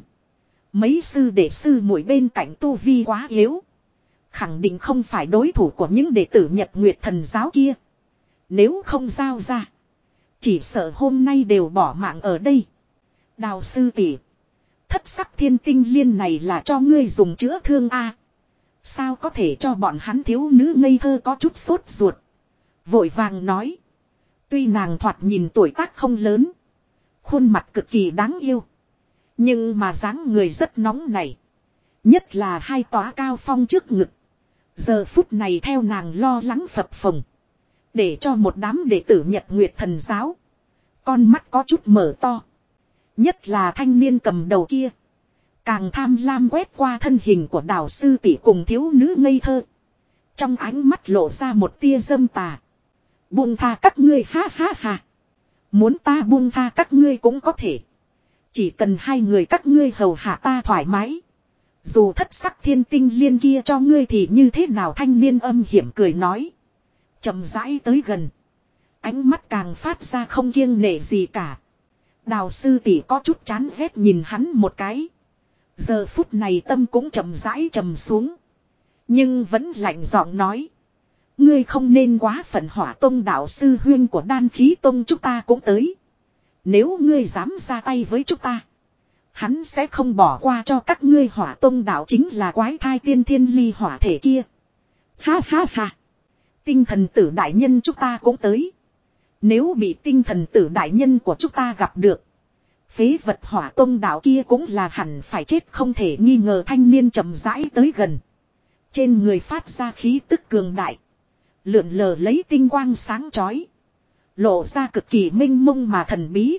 Mấy sư đệ sư muội bên cạnh tu vi quá yếu. Khẳng định không phải đối thủ của những đệ tử Nhật Nguyệt Thần giáo kia. Nếu không giao ra. Chỉ sợ hôm nay đều bỏ mạng ở đây. Đào sư tỷ, thất sắc thiên tinh liên này là cho ngươi dùng chữa thương a? Sao có thể cho bọn hắn thiếu nữ ngây thơ có chút sốt ruột. Vội vàng nói. Tuy nàng thoạt nhìn tuổi tác không lớn. Khuôn mặt cực kỳ đáng yêu. Nhưng mà dáng người rất nóng này. Nhất là hai tóa cao phong trước ngực. Giờ phút này theo nàng lo lắng phập phồng. Để cho một đám đệ tử Nhật Nguyệt Thần Giáo. Con mắt có chút mở to. Nhất là thanh niên cầm đầu kia. Càng tham lam quét qua thân hình của đào sư tỷ cùng thiếu nữ ngây thơ. Trong ánh mắt lộ ra một tia dâm tà. Buông tha các ngươi ha ha ha. Muốn ta buông tha các ngươi cũng có thể. Chỉ cần hai người các ngươi hầu hạ ta thoải mái. Dù thất sắc thiên tinh liên kia cho ngươi thì như thế nào, thanh niên âm hiểm cười nói. Chậm rãi tới gần. Ánh mắt càng phát ra không kiêng nể gì cả. Đào sư tỷ có chút chán ghét nhìn hắn một cái. Giờ phút này tâm cũng chậm rãi trầm xuống. Nhưng vẫn lạnh giọng nói. Ngươi không nên quá phận, Hỏa Tông đạo sư huyên của Đan Khí Tông chúng ta cũng tới. Nếu ngươi dám ra tay với chúng ta, hắn sẽ không bỏ qua cho các ngươi. Hỏa Tông đạo chính là quái thai tiên thiên ly hỏa thể kia. Ha ha ha. Tinh thần tử đại nhân chúng ta cũng tới. Nếu bị tinh thần tử đại nhân của chúng ta gặp được, phế vật Hỏa Tông đạo kia cũng là hẳn phải chết không thể nghi ngờ. Thanh niên chậm rãi tới gần. Trên người phát ra khí tức cường đại. Lượn lờ lấy tinh quang sáng chói. Lộ ra cực kỳ minh mông mà thần bí.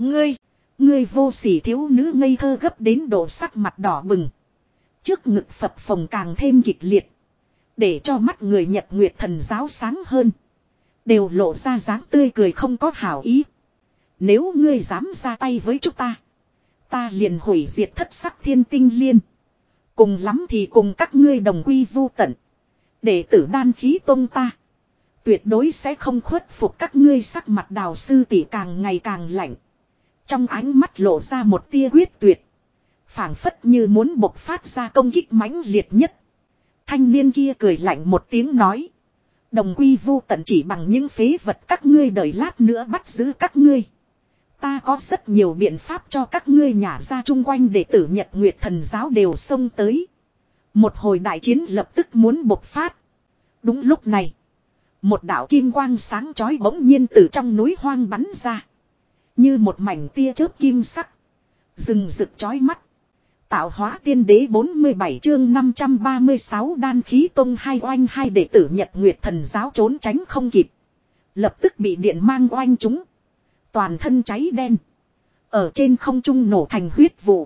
Ngươi vô sỉ thiếu nữ ngây thơ gấp đến độ sắc mặt đỏ bừng. Trước ngực phập phồng càng thêm kịch liệt. Để cho mắt người Nhật Nguyệt Thần Giáo sáng hơn. Đều lộ ra dáng tươi cười không có hảo ý. Nếu ngươi dám ra tay với chúng ta, ta liền hủy diệt thất sắc thiên tinh liên. Cùng lắm thì cùng các ngươi đồng quy vu tận. Đệ tử Đan Khí Tông ta tuyệt đối sẽ không khuất phục các ngươi. Sắc mặt đào sư tỷ càng ngày càng lạnh. Trong ánh mắt lộ ra một tia quyết tuyệt. Phảng phất như muốn bộc phát ra công kích mãnh liệt nhất. Thanh niên kia cười lạnh một tiếng nói. Đồng quy vu tận chỉ bằng những phế vật các ngươi, đợi lát nữa bắt giữ các ngươi. Ta có rất nhiều biện pháp cho các ngươi nhả ra. Chung quanh đệ tử Nhật Nguyệt Thần Giáo đều xông tới. Một hồi đại chiến lập tức muốn bộc phát. Đúng lúc này, một đạo kim quang sáng chói bỗng nhiên từ trong núi hoang bắn ra. Như một mảnh tia chớp kim sắc. Rừng rực chói mắt. Tạo hóa tiên đế 47 chương 536 Đan Khí Tông hai oanh hai đệ tử Nhật Nguyệt Thần Giáo trốn tránh không kịp. Lập tức bị điện mang oanh chúng. Toàn thân cháy đen. Ở trên không trung nổ thành huyết vụ.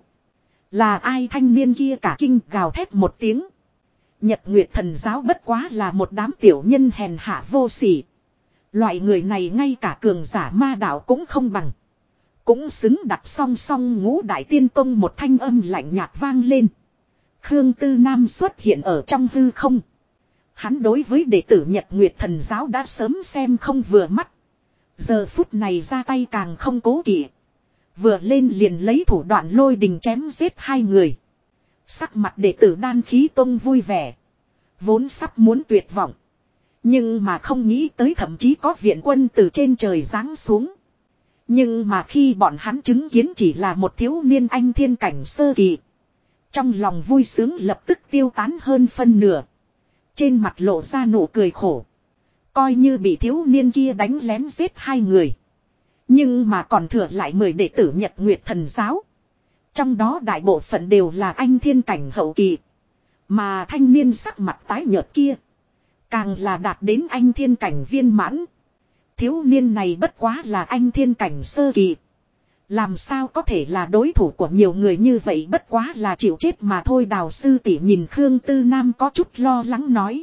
Là ai? Thanh niên kia cả kinh gào thét một tiếng. Nhật Nguyệt Thần Giáo bất quá là một đám tiểu nhân hèn hạ vô sỉ. Loại người này ngay cả cường giả ma đạo cũng không bằng. Cũng xứng đặt song song Ngũ Đại Tiên Tông. Một thanh âm lạnh nhạt vang lên. Khương Tư Nam xuất hiện ở trong hư không. Hắn đối với đệ tử Nhật Nguyệt Thần Giáo đã sớm xem không vừa mắt. Giờ phút này ra tay càng không cố kỵ. Vừa lên liền lấy thủ đoạn lôi đình chém giết hai người. Sắc mặt đệ tử Đan Khí Tông vui vẻ. Vốn sắp muốn tuyệt vọng. Nhưng mà không nghĩ tới thậm chí có viện quân từ trên trời giáng xuống. Nhưng mà khi bọn hắn chứng kiến chỉ là một thiếu niên anh thiên cảnh sơ kỳ. Trong lòng vui sướng lập tức tiêu tán hơn phân nửa. Trên mặt lộ ra nụ cười khổ. Coi như bị thiếu niên kia đánh lén giết hai người. Nhưng mà còn thừa lại 10 đệ tử Nhật Nguyệt Thần Giáo. Trong đó đại bộ phận đều là anh thiên cảnh hậu kỳ. Mà thanh niên sắc mặt tái nhợt kia, càng là đạt đến anh thiên cảnh viên mãn. Thiếu niên này bất quá là anh thiên cảnh sơ kỳ. Làm sao có thể là đối thủ của nhiều người như vậy, bất quá là chịu chết mà thôi. Đào sư tỷ nhìn Khương Tư Nam có chút lo lắng nói.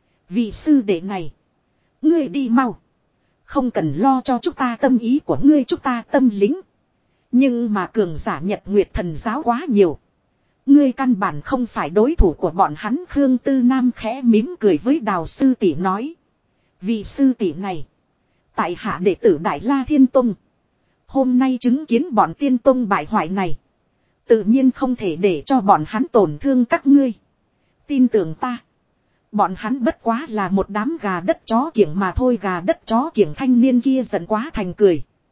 Vị sư đệ này, ngươi đi mau. Không cần lo cho chúng ta, tâm ý của ngươi chúng ta tâm lính. Nhưng mà cường giả Nhật Nguyệt Thần Giáo quá nhiều. Ngươi căn bản không phải đối thủ của bọn hắn. Khương Tư Nam khẽ mím cười với đào sư tỷ nói. Vị sư tỷ này, tại hạ đệ tử Đại La Thiên Tông. Hôm nay chứng kiến bọn tiên tông bại hoại này, tự nhiên không thể để cho bọn hắn tổn thương các ngươi. Tin tưởng ta, bọn hắn bất quá là một đám gà đất chó kiểng mà thôi. Gà đất chó kiểng? Thanh niên kia giận quá thành cười.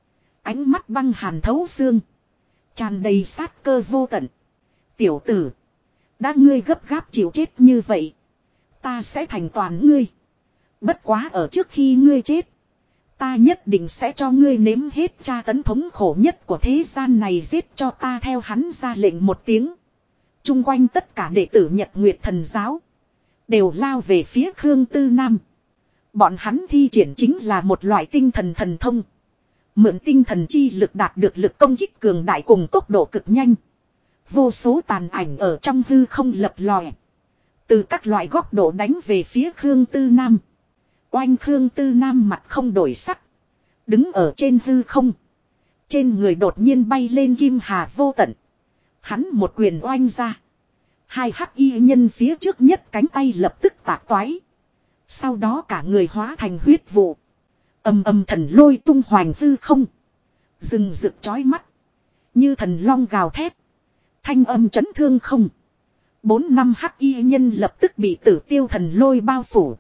ánh mắt băng hàn thấu xương. Tràn đầy sát cơ vô tận. Tiểu tử. Đã ngươi gấp gáp chịu chết như vậy. Ta sẽ thành toàn ngươi. Bất quá ở trước khi ngươi chết. Ta nhất định sẽ cho ngươi nếm hết tra tấn thống khổ nhất của thế gian này, giết cho ta, theo hắn ra lệnh một tiếng. Trung quanh tất cả đệ tử Nhật Nguyệt Thần Giáo. Đều lao về phía Khương Tư Nam. Bọn hắn thi triển chính là một loại tinh thần thần thông. Mượn tinh thần chi lực đạt được lực công kích cường đại cùng tốc độ cực nhanh. Vô số tàn ảnh ở trong hư không lập lòe. Từ các loại góc độ đánh về phía Khương Tư Nam. Oanh, Khương Tư Nam mặt không đổi sắc. Đứng ở trên hư không. Trên người đột nhiên bay lên kim hà vô tận. Hắn một quyền oanh ra. Hai hắc y nhân phía trước nhất cánh tay lập tức tạc toái. Sau đó cả người hóa thành huyết vụ. Ầm ầm, thần lôi tung hoành hư không. Rừng rực chói mắt. Như thần long gào thét. Thanh âm chấn thương không. 4-5 hắc y nhân lập tức bị tử tiêu thần lôi bao phủ.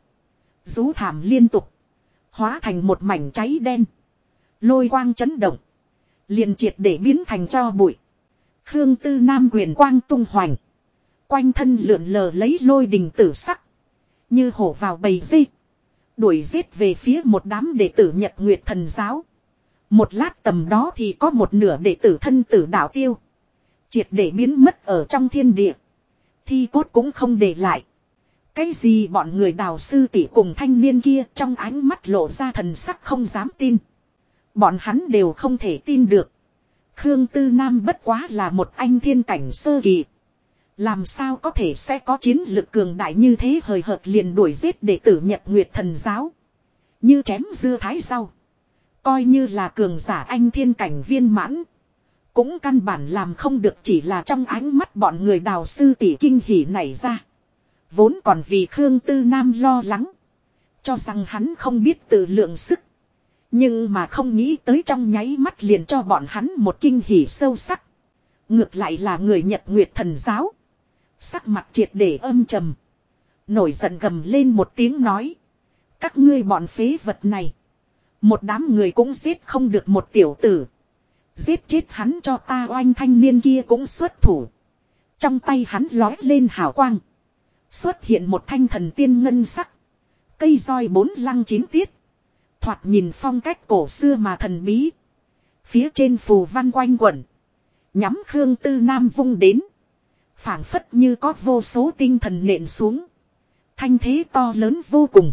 Rú thảm liên tục. Hóa thành một mảnh cháy đen. Lôi quang chấn động. Liền triệt để biến thành tro bụi. Khương Tư Nam quyền quang tung hoành. Quanh thân lượn lờ lấy lôi đình tử sắc. Như hổ vào bầy dê. Đuổi giết về phía một đám đệ tử Nhật Nguyệt Thần Giáo. Một lát tầm đó thì có một nửa đệ tử thân tử đạo tiêu. Triệt để biến mất ở trong thiên địa. Thi cốt cũng không để lại. Cái gì bọn người Đào sư tỷ cùng thanh niên kia trong ánh mắt lộ ra thần sắc không dám tin. Bọn hắn đều không thể tin được. Khương Tư Nam bất quá là một anh thiên cảnh sơ kỳ. Làm sao có thể sẽ có chiến lực cường đại như thế, hời hợt liền đuổi giết đệ tử Nhật Nguyệt Thần Giáo. Như chém dưa thái rau. Coi như là cường giả anh thiên cảnh viên mãn. Cũng căn bản làm không được, chỉ là trong ánh mắt bọn người Đào sư tỷ kinh hỉ nảy ra. Vốn còn vì Khương Tư Nam lo lắng. Cho rằng hắn không biết tự lượng sức. Nhưng mà không nghĩ tới trong nháy mắt liền cho bọn hắn một kinh hỉ sâu sắc. Ngược lại là người Nhật Nguyệt Thần Giáo. Sắc mặt triệt để âm trầm. Nổi giận gầm lên một tiếng nói. Các ngươi bọn phế vật này. Một đám người cũng giết không được một tiểu tử. Giết chết hắn cho ta. Oanh, thanh niên kia cũng xuất thủ. Trong tay hắn lói lên hào quang. Xuất hiện một thanh thần tiên ngân sắc. Cây roi 4 lăng 9 tiết. Thoạt nhìn phong cách cổ xưa mà thần bí. Phía trên phù văn quanh quẩn. Nhắm Khương Tư Nam vung đến. Phảng phất như có vô số tinh thần nện xuống. Thanh thế to lớn vô cùng.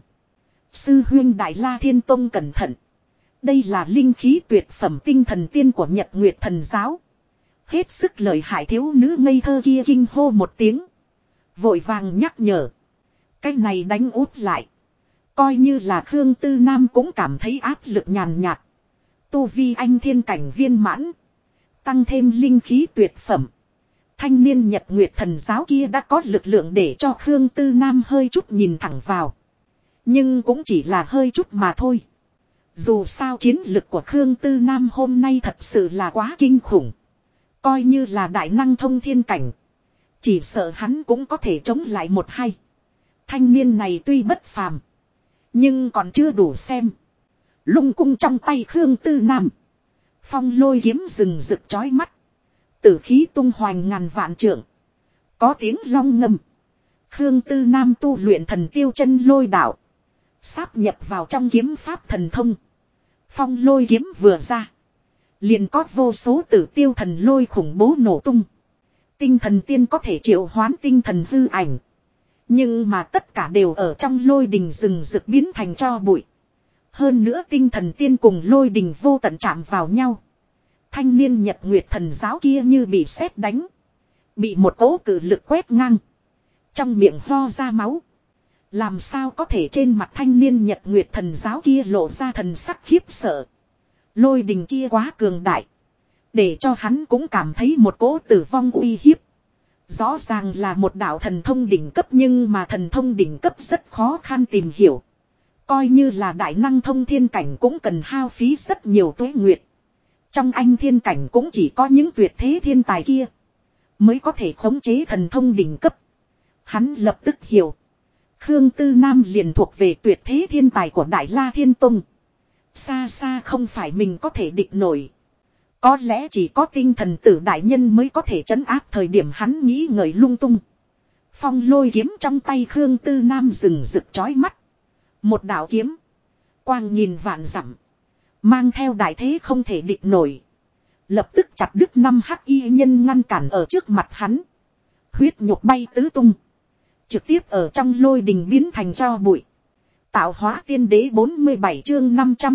Sư huynh Đại La Thiên Tông cẩn thận. Đây là linh khí tuyệt phẩm tinh thần tiên của Nhật Nguyệt Thần Giáo. Hết sức lợi hại, thiếu nữ ngây thơ kia kinh hô một tiếng. Vội vàng nhắc nhở. Cái này đánh úp lại. Coi như là Khương Tư Nam cũng cảm thấy áp lực nhàn nhạt. Tu vi anh thiên cảnh viên mãn. Tăng thêm linh khí tuyệt phẩm. Thanh niên Nhật Nguyệt Thần Giáo kia đã có lực lượng để cho Khương Tư Nam hơi chút nhìn thẳng vào. Nhưng cũng chỉ là hơi chút mà thôi. Dù sao chiến lực của Khương Tư Nam hôm nay thật sự là quá kinh khủng. Coi như là đại năng thông thiên cảnh. Chỉ sợ hắn cũng có thể chống lại một hai. Thanh niên này tuy bất phàm. Nhưng còn chưa đủ xem. Lung cung trong tay Khương Tư Nam. Phong lôi kiếm rừng rực chói mắt. Tử khí tung hoành ngàn vạn trượng. Có tiếng long ngâm. Khương Tư Nam tu luyện thần tiêu chân lôi đạo. Sáp nhập vào trong kiếm pháp thần thông. Phong lôi kiếm vừa ra. Liền có vô số tử tiêu thần lôi khủng bố nổ tung. Tinh thần tiên có thể triệu hoán tinh thần hư ảnh. Nhưng mà tất cả đều ở trong lôi đình rừng rực biến thành tro bụi. Hơn nữa tinh thần tiên cùng lôi đình vô tận chạm vào nhau. Thanh niên Nhật Nguyệt Thần Giáo kia như bị sét đánh. Bị một cỗ cự lực quét ngang. Trong miệng ho ra máu. Làm sao có thể, trên mặt thanh niên Nhật Nguyệt Thần Giáo kia lộ ra thần sắc khiếp sợ. Lôi đình kia quá cường đại. Để cho hắn cũng cảm thấy một cỗ tử vong uy hiếp. Rõ ràng là một đạo thần thông đỉnh cấp, nhưng mà thần thông đỉnh cấp rất khó khăn tìm hiểu. Coi như là đại năng thông thiên cảnh cũng cần hao phí rất nhiều tuế nguyệt. Trong anh thiên cảnh cũng chỉ có những tuyệt thế thiên tài kia mới có thể khống chế thần thông đỉnh cấp. Hắn lập tức hiểu. Khương Tư Nam liền thuộc về tuyệt thế thiên tài của Đại La Thiên Tông. Xa xa không phải mình có thể địch nổi. Có lẽ chỉ có tinh thần tử đại nhân mới có thể trấn áp thời điểm hắn nghĩ ngợi lung tung. Phong lôi kiếm trong tay Khương Tư Nam rừng rực chói mắt. Một đạo kiếm. Quang nhìn vạn dặm. Mang theo đại thế không thể địch nổi. Lập tức chặt đứt 5 hắc y nhân ngăn cản ở trước mặt hắn. Huyết nhục bay tứ tung. Trực tiếp ở trong lôi đình biến thành tro bụi. Tạo hóa tiên đế 47 chương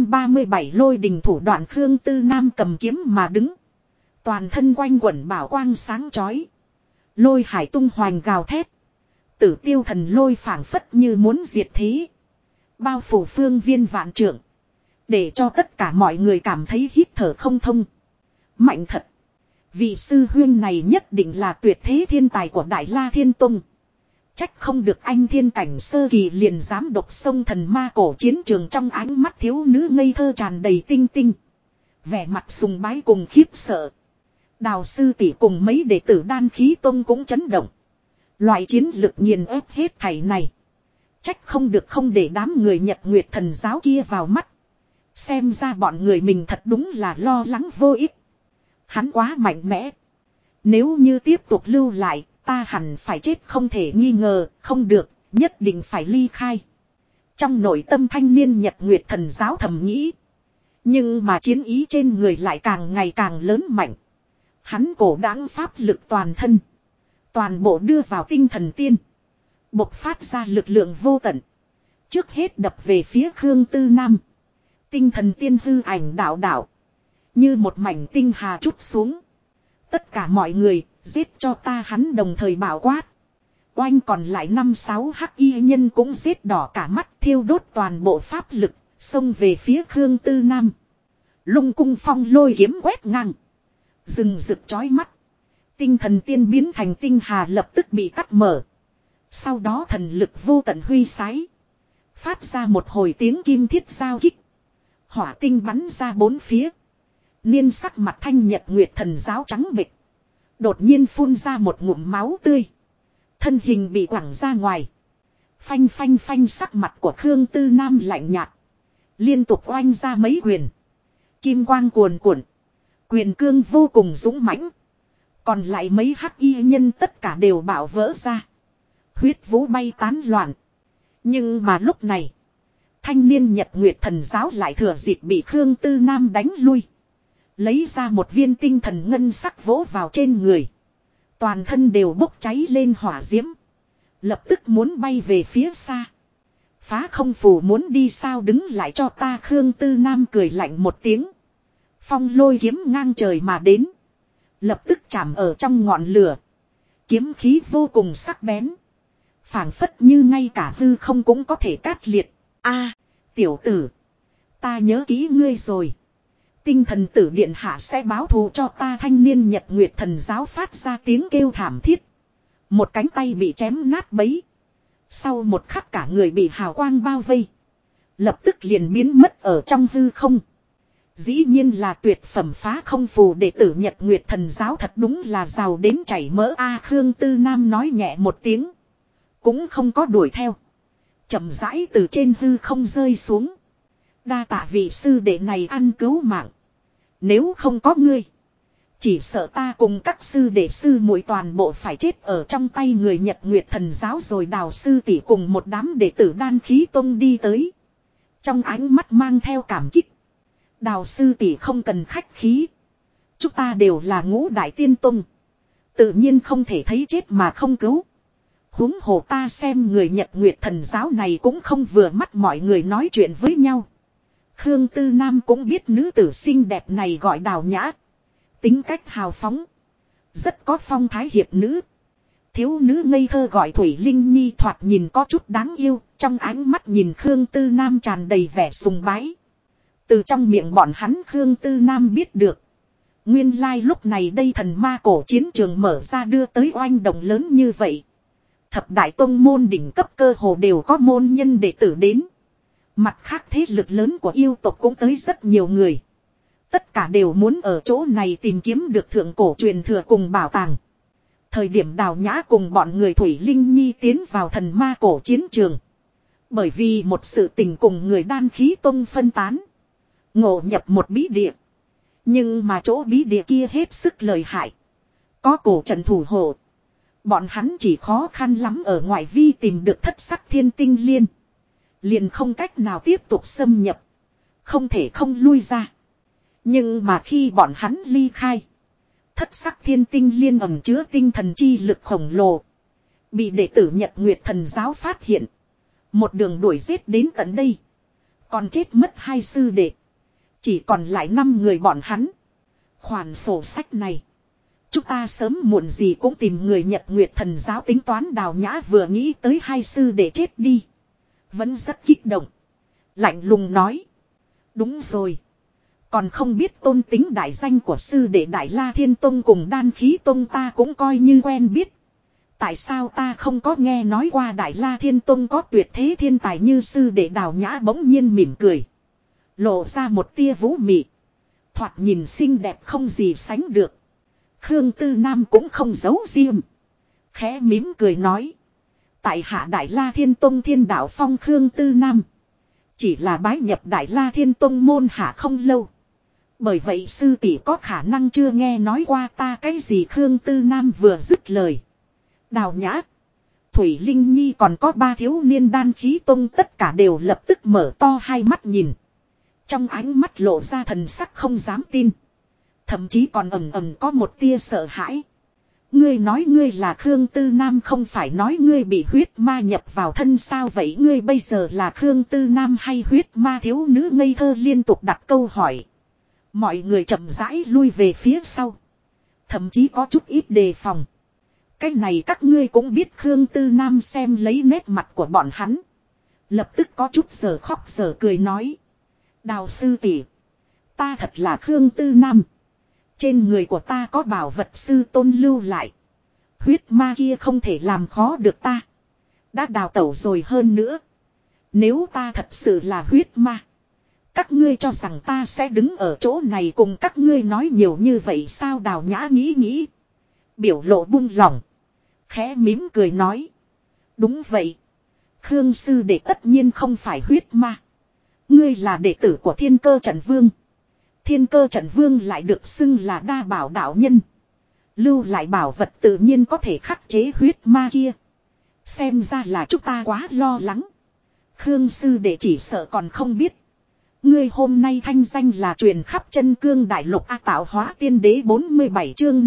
537 lôi đình thủ đoạn Khương Tư Nam cầm kiếm mà đứng. Toàn thân quanh quẩn bảo quang sáng chói. Lôi hải tung hoành gào thét. Tử tiêu thần lôi phảng phất như muốn diệt thế. Bao phủ phương viên vạn trượng. Để cho tất cả mọi người cảm thấy hít thở không thông. Mạnh thật. Vị sư huyên này nhất định là tuyệt thế thiên tài của Đại La Thiên Tông. Trách không được anh thiên cảnh sơ kỳ liền dám độc sông thần ma cổ chiến trường, trong ánh mắt thiếu nữ ngây thơ tràn đầy tinh tinh. Vẻ mặt sùng bái cùng khiếp sợ. Đào sư tỷ cùng mấy đệ tử Đan Khí Tông cũng chấn động. Loại chiến lực nghiền ép hết thảy này. Trách không được không để đám người Nhật Nguyệt Thần giáo kia vào mắt. Xem ra bọn người mình thật đúng là lo lắng vô ích. Hắn quá mạnh mẽ. Nếu như tiếp tục lưu lại, ta hẳn phải chết không thể nghi ngờ, không được, nhất định phải ly khai. Trong nội tâm thanh niên Nhật Nguyệt Thần giáo thầm nghĩ. Nhưng mà chiến ý trên người lại càng ngày càng lớn mạnh. Hắn cổ đãng pháp lực toàn thân. Toàn bộ đưa vào tinh thần tiên. Bộc phát ra lực lượng vô tận. Trước hết đập về phía Khương Tư Nam. Tinh thần tiên hư ảnh đạo đạo. Như một mảnh tinh hà trút xuống. Tất cả mọi người, giết cho ta, hắn đồng thời bảo quát. Oanh còn lại 5-6 hắc y nhân cũng giết đỏ cả mắt, thiêu đốt toàn bộ pháp lực, xông về phía Khương Tư Nam. Lung cung phong lôi kiếm quét ngang. Rừng rực chói mắt. Tinh thần tiên biến thành tinh hà lập tức bị cắt mở. Sau đó thần lực vô tận huy sái. Phát ra một hồi tiếng kim thiết giao kích. Hỏa tinh bắn ra bốn phía. Niên sắc mặt thanh Nhật Nguyệt Thần giáo trắng bệch. Đột nhiên phun ra một ngụm máu tươi. Thân hình bị quẳng ra ngoài. Phanh phanh phanh, sắc mặt của Khương Tư Nam lạnh nhạt. Liên tục oanh ra mấy quyền. Kim quang cuồn cuộn. Quyền cương vô cùng dũng mãnh. Còn lại mấy hắc y nhân tất cả đều bạo vỡ ra. Huyết vũ bay tán loạn. Nhưng mà lúc này, thanh niên Nhật Nguyệt Thần giáo lại thừa dịp bị Khương Tư Nam đánh lui. Lấy ra một viên tinh thần ngân sắc vỗ vào trên người. Toàn thân đều bốc cháy lên hỏa diễm. Lập tức muốn bay về phía xa. Phá không phù muốn đi sao, đứng lại cho ta. Khương Tư Nam cười lạnh một tiếng. Phong lôi kiếm ngang trời mà đến. Lập tức chạm ở trong ngọn lửa. Kiếm khí vô cùng sắc bén. Phảng phất như ngay cả hư không cũng có thể cắt liệt. A, tiểu tử. Ta nhớ kỹ ngươi rồi. Tinh thần tử điện hạ sẽ báo thù cho ta. Thanh niên Nhật Nguyệt Thần giáo phát ra tiếng kêu thảm thiết. Một cánh tay bị chém nát bấy. Sau một khắc cả người bị hào quang bao vây. Lập tức liền biến mất ở trong hư không. Dĩ nhiên là tuyệt phẩm phá không phù đệ tử Nhật Nguyệt Thần giáo, thật đúng là giàu đến chảy mỡ a. Khương Tư Nam nói nhẹ một tiếng. Cũng không có đuổi theo. Chậm rãi từ trên hư không rơi xuống. Đa tạ vị sư đệ này ăn cứu mạng. Nếu không có ngươi, chỉ sợ ta cùng các sư đệ sư muội toàn bộ phải chết ở trong tay người Nhật Nguyệt Thần giáo rồi. Đào sư tỷ cùng một đám đệ tử Đan Khí Tông đi tới. Trong ánh mắt mang theo cảm kích. Đào sư tỷ không cần khách khí. Chúng ta đều là ngũ đại tiên tông. Tự nhiên không thể thấy chết mà không cứu. Huống hồ ta xem người Nhật Nguyệt Thần giáo này cũng không vừa mắt, mọi người nói chuyện với nhau. Khương Tư Nam cũng biết nữ tử xinh đẹp này gọi Đào Nhã. Tính cách hào phóng. Rất có phong thái hiệp nữ. Thiếu nữ ngây thơ gọi Thủy Linh Nhi thoạt nhìn có chút đáng yêu. Trong ánh mắt nhìn Khương Tư Nam tràn đầy vẻ sùng bái. Từ trong miệng bọn hắn Khương Tư Nam biết được. Nguyên lai lúc này đây thần ma cổ chiến trường mở ra đưa tới oanh động lớn như vậy. Thập đại tông môn đỉnh cấp cơ hồ đều có môn nhân đệ tử đến. Mặt khác thế lực lớn của yêu tộc cũng tới rất nhiều người. Tất cả đều muốn ở chỗ này tìm kiếm được thượng cổ truyền thừa cùng bảo tàng. Thời điểm Đào Nhã cùng bọn người Thủy Linh Nhi tiến vào thần ma cổ chiến trường. Bởi vì một sự tình cùng người Đan Khí Tông phân tán. Ngộ nhập một bí địa. Nhưng mà chỗ bí địa kia hết sức lợi hại. Có cổ trận thủ hộ. Bọn hắn chỉ khó khăn lắm ở ngoại vi tìm được thất sắc thiên tinh liên. Liền không cách nào tiếp tục xâm nhập. Không thể không lui ra. Nhưng mà khi bọn hắn ly khai. Thất sắc thiên tinh liên ẩn chứa tinh thần chi lực khổng lồ. Bị đệ tử Nhật Nguyệt Thần Giáo phát hiện. Một đường đuổi giết đến tận đây. Còn chết mất 2 sư đệ. Chỉ còn lại 5 người bọn hắn. Khoản sổ sách này. Chúng ta sớm muộn gì cũng tìm người Nhật Nguyệt Thần Giáo tính toán. Đào Nhã vừa nghĩ tới 2 sư đệ chết đi. Vẫn rất kích động. Lạnh lùng nói. Đúng rồi. Còn không biết tôn tính đại danh của sư đệ Đại La Thiên Tông cùng Đan Khí Tông ta cũng coi như quen biết. Tại sao ta không có nghe nói qua Đại La Thiên Tông có tuyệt thế thiên tài như sư đệ Đào Nhã bỗng nhiên mỉm cười. Lộ ra một tia vũ mị. Thoạt nhìn xinh đẹp không gì sánh được. Khương Tư Nam cũng không giấu riêng. Khẽ mỉm cười nói. Tại hạ Đại La Thiên Tông Thiên Đạo Phong Khương Tư Nam. Chỉ là bái nhập Đại La Thiên Tông môn hạ không lâu. Bởi vậy sư tỷ có khả năng chưa nghe nói qua ta cái gì. Khương Tư Nam vừa dứt lời. Đào Nhã, Thủy Linh Nhi còn có 3 thiếu niên Đan Khí Tông tất cả đều lập tức mở to hai mắt nhìn. Trong ánh mắt lộ ra thần sắc không dám tin. Thậm chí còn ẩn ẩn có một tia sợ hãi. Ngươi nói ngươi là Khương Tư Nam, không phải nói ngươi bị huyết ma nhập vào thân sao vậy? Ngươi bây giờ là Khương Tư Nam hay huyết ma? Thiếu nữ ngây thơ liên tục đặt câu hỏi. Mọi người chậm rãi lui về phía sau. Thậm chí có chút ít đề phòng. Cái này các ngươi cũng biết. Khương Tư Nam xem lấy nét mặt của bọn hắn. Lập tức có chút giờ khóc giờ cười nói. Đào sư tỷ, ta thật là Khương Tư Nam. Trên người của ta có bảo vật sư tôn lưu lại. Huyết ma kia không thể làm khó được ta. Đã đào tẩu rồi hơn nữa. Nếu ta thật sự là huyết ma, các ngươi cho rằng ta sẽ đứng ở chỗ này cùng các ngươi nói nhiều như vậy sao? Đào Nhã nghĩ nghĩ. Biểu lộ buông lỏng. Khẽ mỉm cười nói. Đúng vậy. Khương sư đệ tất nhiên không phải huyết ma. Ngươi là đệ tử của Thiên Cơ Trận Vương. Thiên Cơ Trận Vương lại được xưng là đa bảo đạo nhân. Lưu lại bảo vật tự nhiên có thể khắc chế huyết ma kia. Xem ra là chúng ta quá lo lắng. Khương sư đệ chỉ sợ còn không biết. Ngươi hôm nay thanh danh là truyền khắp chân cương đại lục. Tạo hóa tiên đế 47 chương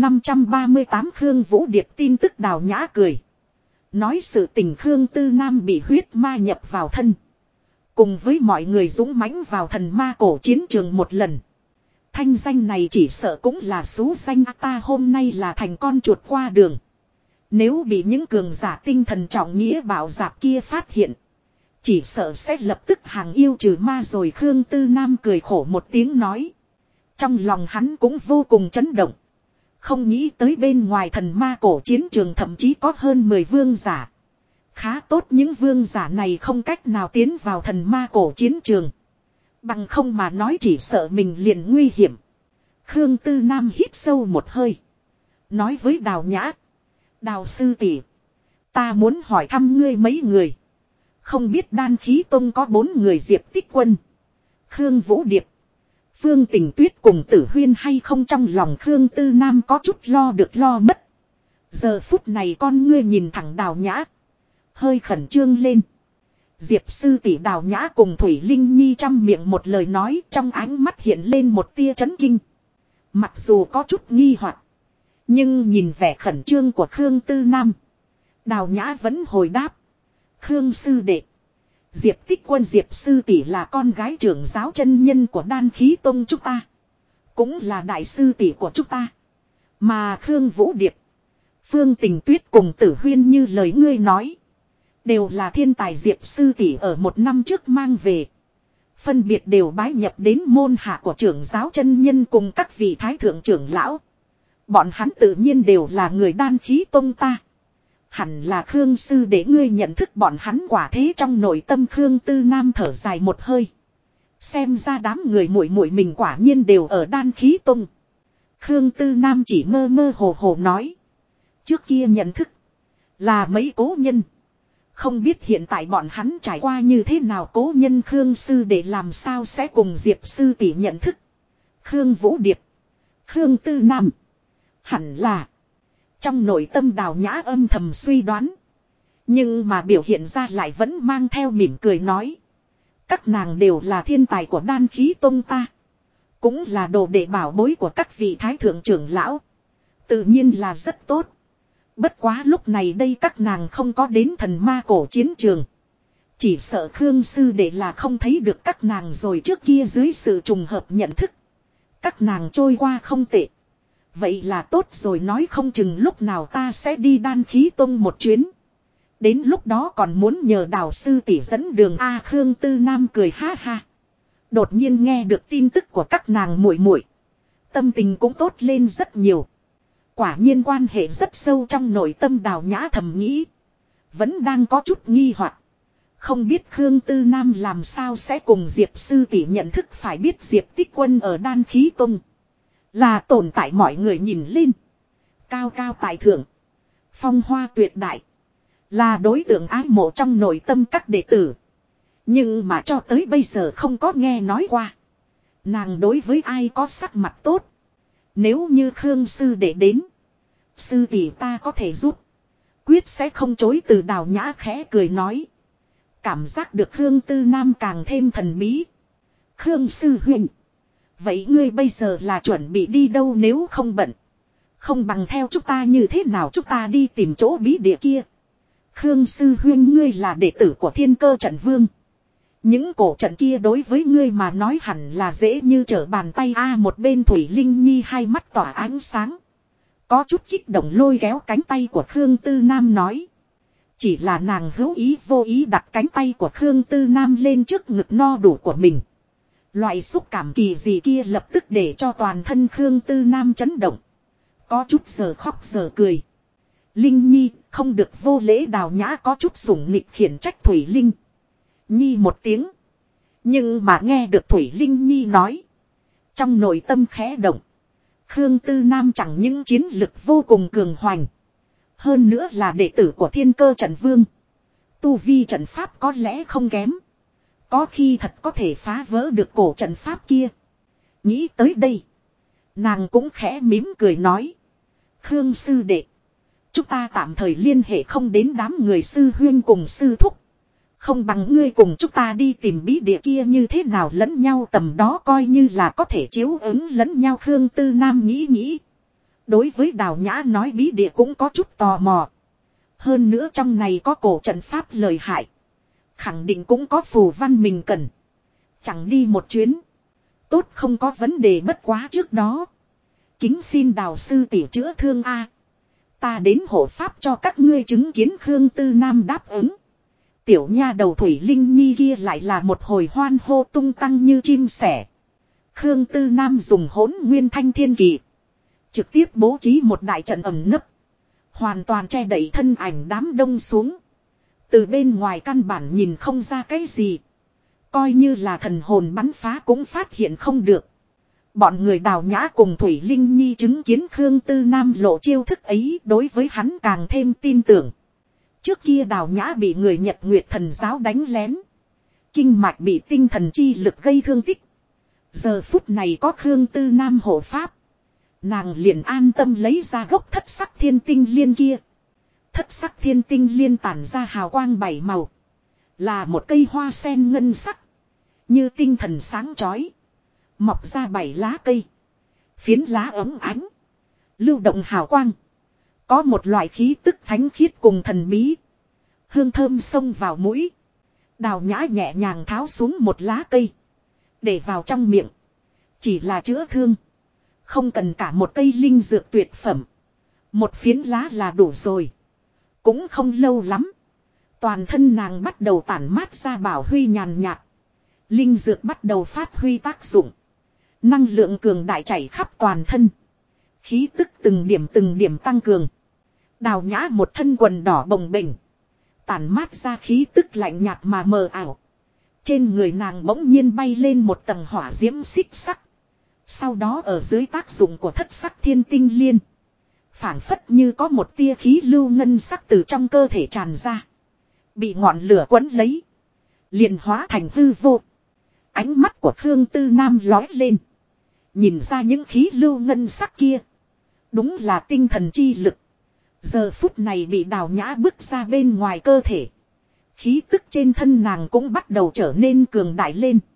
538 Khương Vũ Điệp tin tức. Đào Nhã cười. Nói sự tình Khương Tư Nam bị huyết ma nhập vào thân. Cùng với mọi người dũng mãnh vào thần ma cổ chiến trường một lần. Thanh danh này chỉ sợ cũng là xú danh. Ta hôm nay là thành con chuột qua đường. Nếu bị những cường giả tinh thần trọng nghĩa bảo giáp kia phát hiện, chỉ sợ sẽ lập tức hàng yêu trừ ma rồi. Khương Tư Nam cười khổ một tiếng nói. Trong lòng hắn cũng vô cùng chấn động. Không nghĩ tới bên ngoài thần ma cổ chiến trường thậm chí có hơn 10 vương giả. Khá tốt những vương giả này không cách nào tiến vào thần ma cổ chiến trường. Bằng không mà nói chỉ sợ mình liền nguy hiểm. Khương Tư Nam hít sâu một hơi. Nói với Đào Nhã. Đào sư tỷ, ta muốn hỏi thăm ngươi mấy người. Không biết Đan Khí Tông có 4 người Diệp Tích Quân, Khương Vũ Điệp, Phương Tình Tuyết cùng Tử Huyên hay không? Trong lòng Khương Tư Nam có chút lo được lo mất. Giờ phút này con ngươi nhìn thẳng Đào Nhã, hơi khẩn trương lên. Diệp sư tỷ. Đào Nhã cùng Thủy Linh Nhi trăm miệng một lời nói, trong ánh mắt hiện lên một tia chấn kinh. Mặc dù có chút nghi hoặc, nhưng nhìn vẻ khẩn trương của Khương Tư Nam, Đào Nhã vẫn hồi đáp. Khương sư đệ, Diệp Tích Quân Diệp sư tỷ là con gái trưởng giáo chân nhân của Đan Khí Tông chúng ta, cũng là đại sư tỷ của chúng ta. Mà Khương Vũ Điệp, Phương Tình Tuyết cùng Tử Huyên như lời ngươi nói, đều là thiên tài Diệp sư tỷ ở 1 năm trước mang về. Phân biệt đều bái nhập đến môn hạ của trưởng giáo chân nhân cùng các vị thái thượng trưởng lão. Bọn hắn tự nhiên đều là người Đan Khí Tông ta. Hẳn là Khương sư để ngươi nhận thức bọn hắn quả thế. Trong nội tâm Khương Tư Nam thở dài một hơi. Xem ra đám người muội muội mình quả nhiên đều ở Đan Khí Tông. Khương Tư Nam chỉ mơ mơ hồ hồ nói. Trước kia nhận thức là mấy cố nhân. Không biết hiện tại bọn hắn trải qua như thế nào. Cố nhân Khương sư để làm sao sẽ cùng Diệp sư tỷ nhận thức. Khương Vũ Điệp, Khương Tư Nam. Hẳn là. Trong nội tâm Đào Nhã âm thầm suy đoán. Nhưng mà biểu hiện ra lại vẫn mang theo mỉm cười nói. Các nàng đều là thiên tài của Đan Khí Tông ta. Cũng là đồ đệ bảo bối của các vị thái thượng trưởng lão. Tự nhiên là rất tốt. Bất quá lúc này đây các nàng không có đến thần ma cổ chiến trường. Chỉ sợ Khương sư đệ là không thấy được các nàng rồi, trước kia dưới sự trùng hợp nhận thức. Các nàng trôi qua không tệ. Vậy là tốt rồi, nói không chừng lúc nào ta sẽ đi Đan Khí Tông một chuyến. Đến lúc đó còn muốn nhờ Đào sư tỷ dẫn đường a. Khương Tư Nam cười ha ha. Đột nhiên nghe được tin tức của các nàng muội muội, tâm tình cũng tốt lên rất nhiều. Quả nhiên quan hệ rất sâu trong nội tâm Đào Nhã thầm nghĩ. Vẫn đang có chút nghi hoặc. Không biết Khương Tư Nam làm sao sẽ cùng Diệp sư tỷ nhận thức, phải biết Diệp Tích Quân ở Đan Khí Tông là tồn tại mọi người nhìn lên cao cao tại thượng, phong hoa tuyệt đại, là đối tượng ái mộ trong nội tâm các đệ tử. Nhưng mà cho tới bây giờ không có nghe nói qua nàng đối với ai có sắc mặt tốt. Nếu như Khương sư đệ đến, sư tỷ ta có thể giúp, quyết sẽ không chối từ. Đào Nhã khẽ cười nói. Cảm giác được Khương Tư Nam càng thêm thần bí. Khương sư huynh, vậy ngươi bây giờ là chuẩn bị đi đâu? Nếu không bận, không bằng theo chúng ta, như thế nào chúng ta đi tìm chỗ bí địa kia. Khương sư huynh, ngươi là đệ tử của Thiên Cơ Trận Vương, những cổ trận kia đối với ngươi mà nói hẳn là dễ như trở bàn tay a. Một bên Thủy Linh Nhi hai mắt tỏa ánh sáng, có chút kích động lôi kéo cánh tay của Khương Tư Nam nói. Chỉ là nàng hữu ý vô ý đặt cánh tay của Khương Tư Nam lên trước ngực no đủ của mình. Loại xúc cảm kỳ dị kia lập tức để cho toàn thân Khương Tư Nam chấn động. Có chút giờ khóc giờ cười. Linh Nhi, không được vô lễ. Đào Nhã có chút sủng nịch khiển trách Thủy Linh Nhi một tiếng. Nhưng mà nghe được Thủy Linh Nhi nói, trong nội tâm khẽ động. Khương Tư Nam chẳng những chiến lực vô cùng cường hoành, hơn nữa là đệ tử của Thiên Cơ Trận Vương. Tu vi trận pháp có lẽ không kém, có khi thật có thể phá vỡ được cổ trận pháp kia. Nghĩ tới đây, nàng cũng khẽ mỉm cười nói. Khương sư đệ, chúng ta tạm thời liên hệ không đến đám người sư huyên cùng sư thúc. Không bằng ngươi cùng chúng ta đi tìm bí địa kia như thế nào, lẫn nhau tầm đó coi như là có thể chiếu ứng lẫn nhau. Khương Tư Nam nghĩ nghĩ. Đối với Đào Nhã nói bí địa cũng có chút tò mò. Hơn nữa trong này có cổ trận pháp lợi hại, khẳng định cũng có phù văn mình cần. Chẳng đi một chuyến tốt không có vấn đề, bất quá trước đó kính xin Đào sư tỷ chữa thương a. Ta đến hộ pháp cho các ngươi chứng kiến. Khương Tư Nam đáp ứng. Tiểu nha đầu Thủy Linh Nhi kia lại là một hồi hoan hô tung tăng như chim sẻ. Khương Tư Nam dùng Hỗn Nguyên Thanh Thiên Kỳ trực tiếp bố trí một đại trận ẩn nấp, hoàn toàn che đậy thân ảnh đám đông xuống. Từ bên ngoài căn bản nhìn không ra cái gì, coi như là thần hồn bắn phá cũng phát hiện không được. Bọn người Đào Nhã cùng Thủy Linh Nhi chứng kiến Khương Tư Nam lộ chiêu thức ấy, đối với hắn càng thêm tin tưởng. Trước kia Đào Nhã bị người Nhật Nguyệt Thần giáo đánh lén, kinh mạch bị tinh thần chi lực gây thương tích. Giờ phút này có Khương Tư Nam hộ pháp, nàng liền an tâm lấy ra gốc thất sắc thiên tinh liên kia. Thất sắc thiên tinh liên tản ra hào quang 7 màu, là một cây hoa sen ngân sắc, như tinh thần sáng chói, mọc ra 7 lá cây. Phiến lá ấm ánh, lưu động hào quang, có một loại khí tức thánh khiết cùng thần bí. Hương thơm xông vào mũi. Đào Nhã nhẹ nhàng tháo xuống một lá cây, để vào trong miệng. Chỉ là chữa thương, không cần cả một cây linh dược tuyệt phẩm, một phiến lá là đủ rồi. Cũng không lâu lắm, toàn thân nàng bắt đầu tản mát ra bảo huy nhàn nhạt. Linh dược bắt đầu phát huy tác dụng, năng lượng cường đại chảy khắp toàn thân, khí tức từng điểm tăng cường. Đào Nhã một thân quần đỏ bồng bềnh, tản mát ra khí tức lạnh nhạt mà mờ ảo. Trên người nàng bỗng nhiên bay lên một tầng hỏa diễm xích sắc. Sau đó ở dưới tác dụng của thất sắc thiên tinh liên, phảng phất như có một tia khí lưu ngân sắc từ trong cơ thể tràn ra, bị ngọn lửa quấn lấy, liền hóa thành hư vô. Ánh mắt của Khương Tư Nam lói lên, Nhìn ra những khí lưu ngân sắc kia. Đúng là tinh thần chi lực. Giờ phút này bị Đào Nhã bước ra bên ngoài cơ thể. Khí tức trên thân nàng cũng bắt đầu trở nên cường đại lên.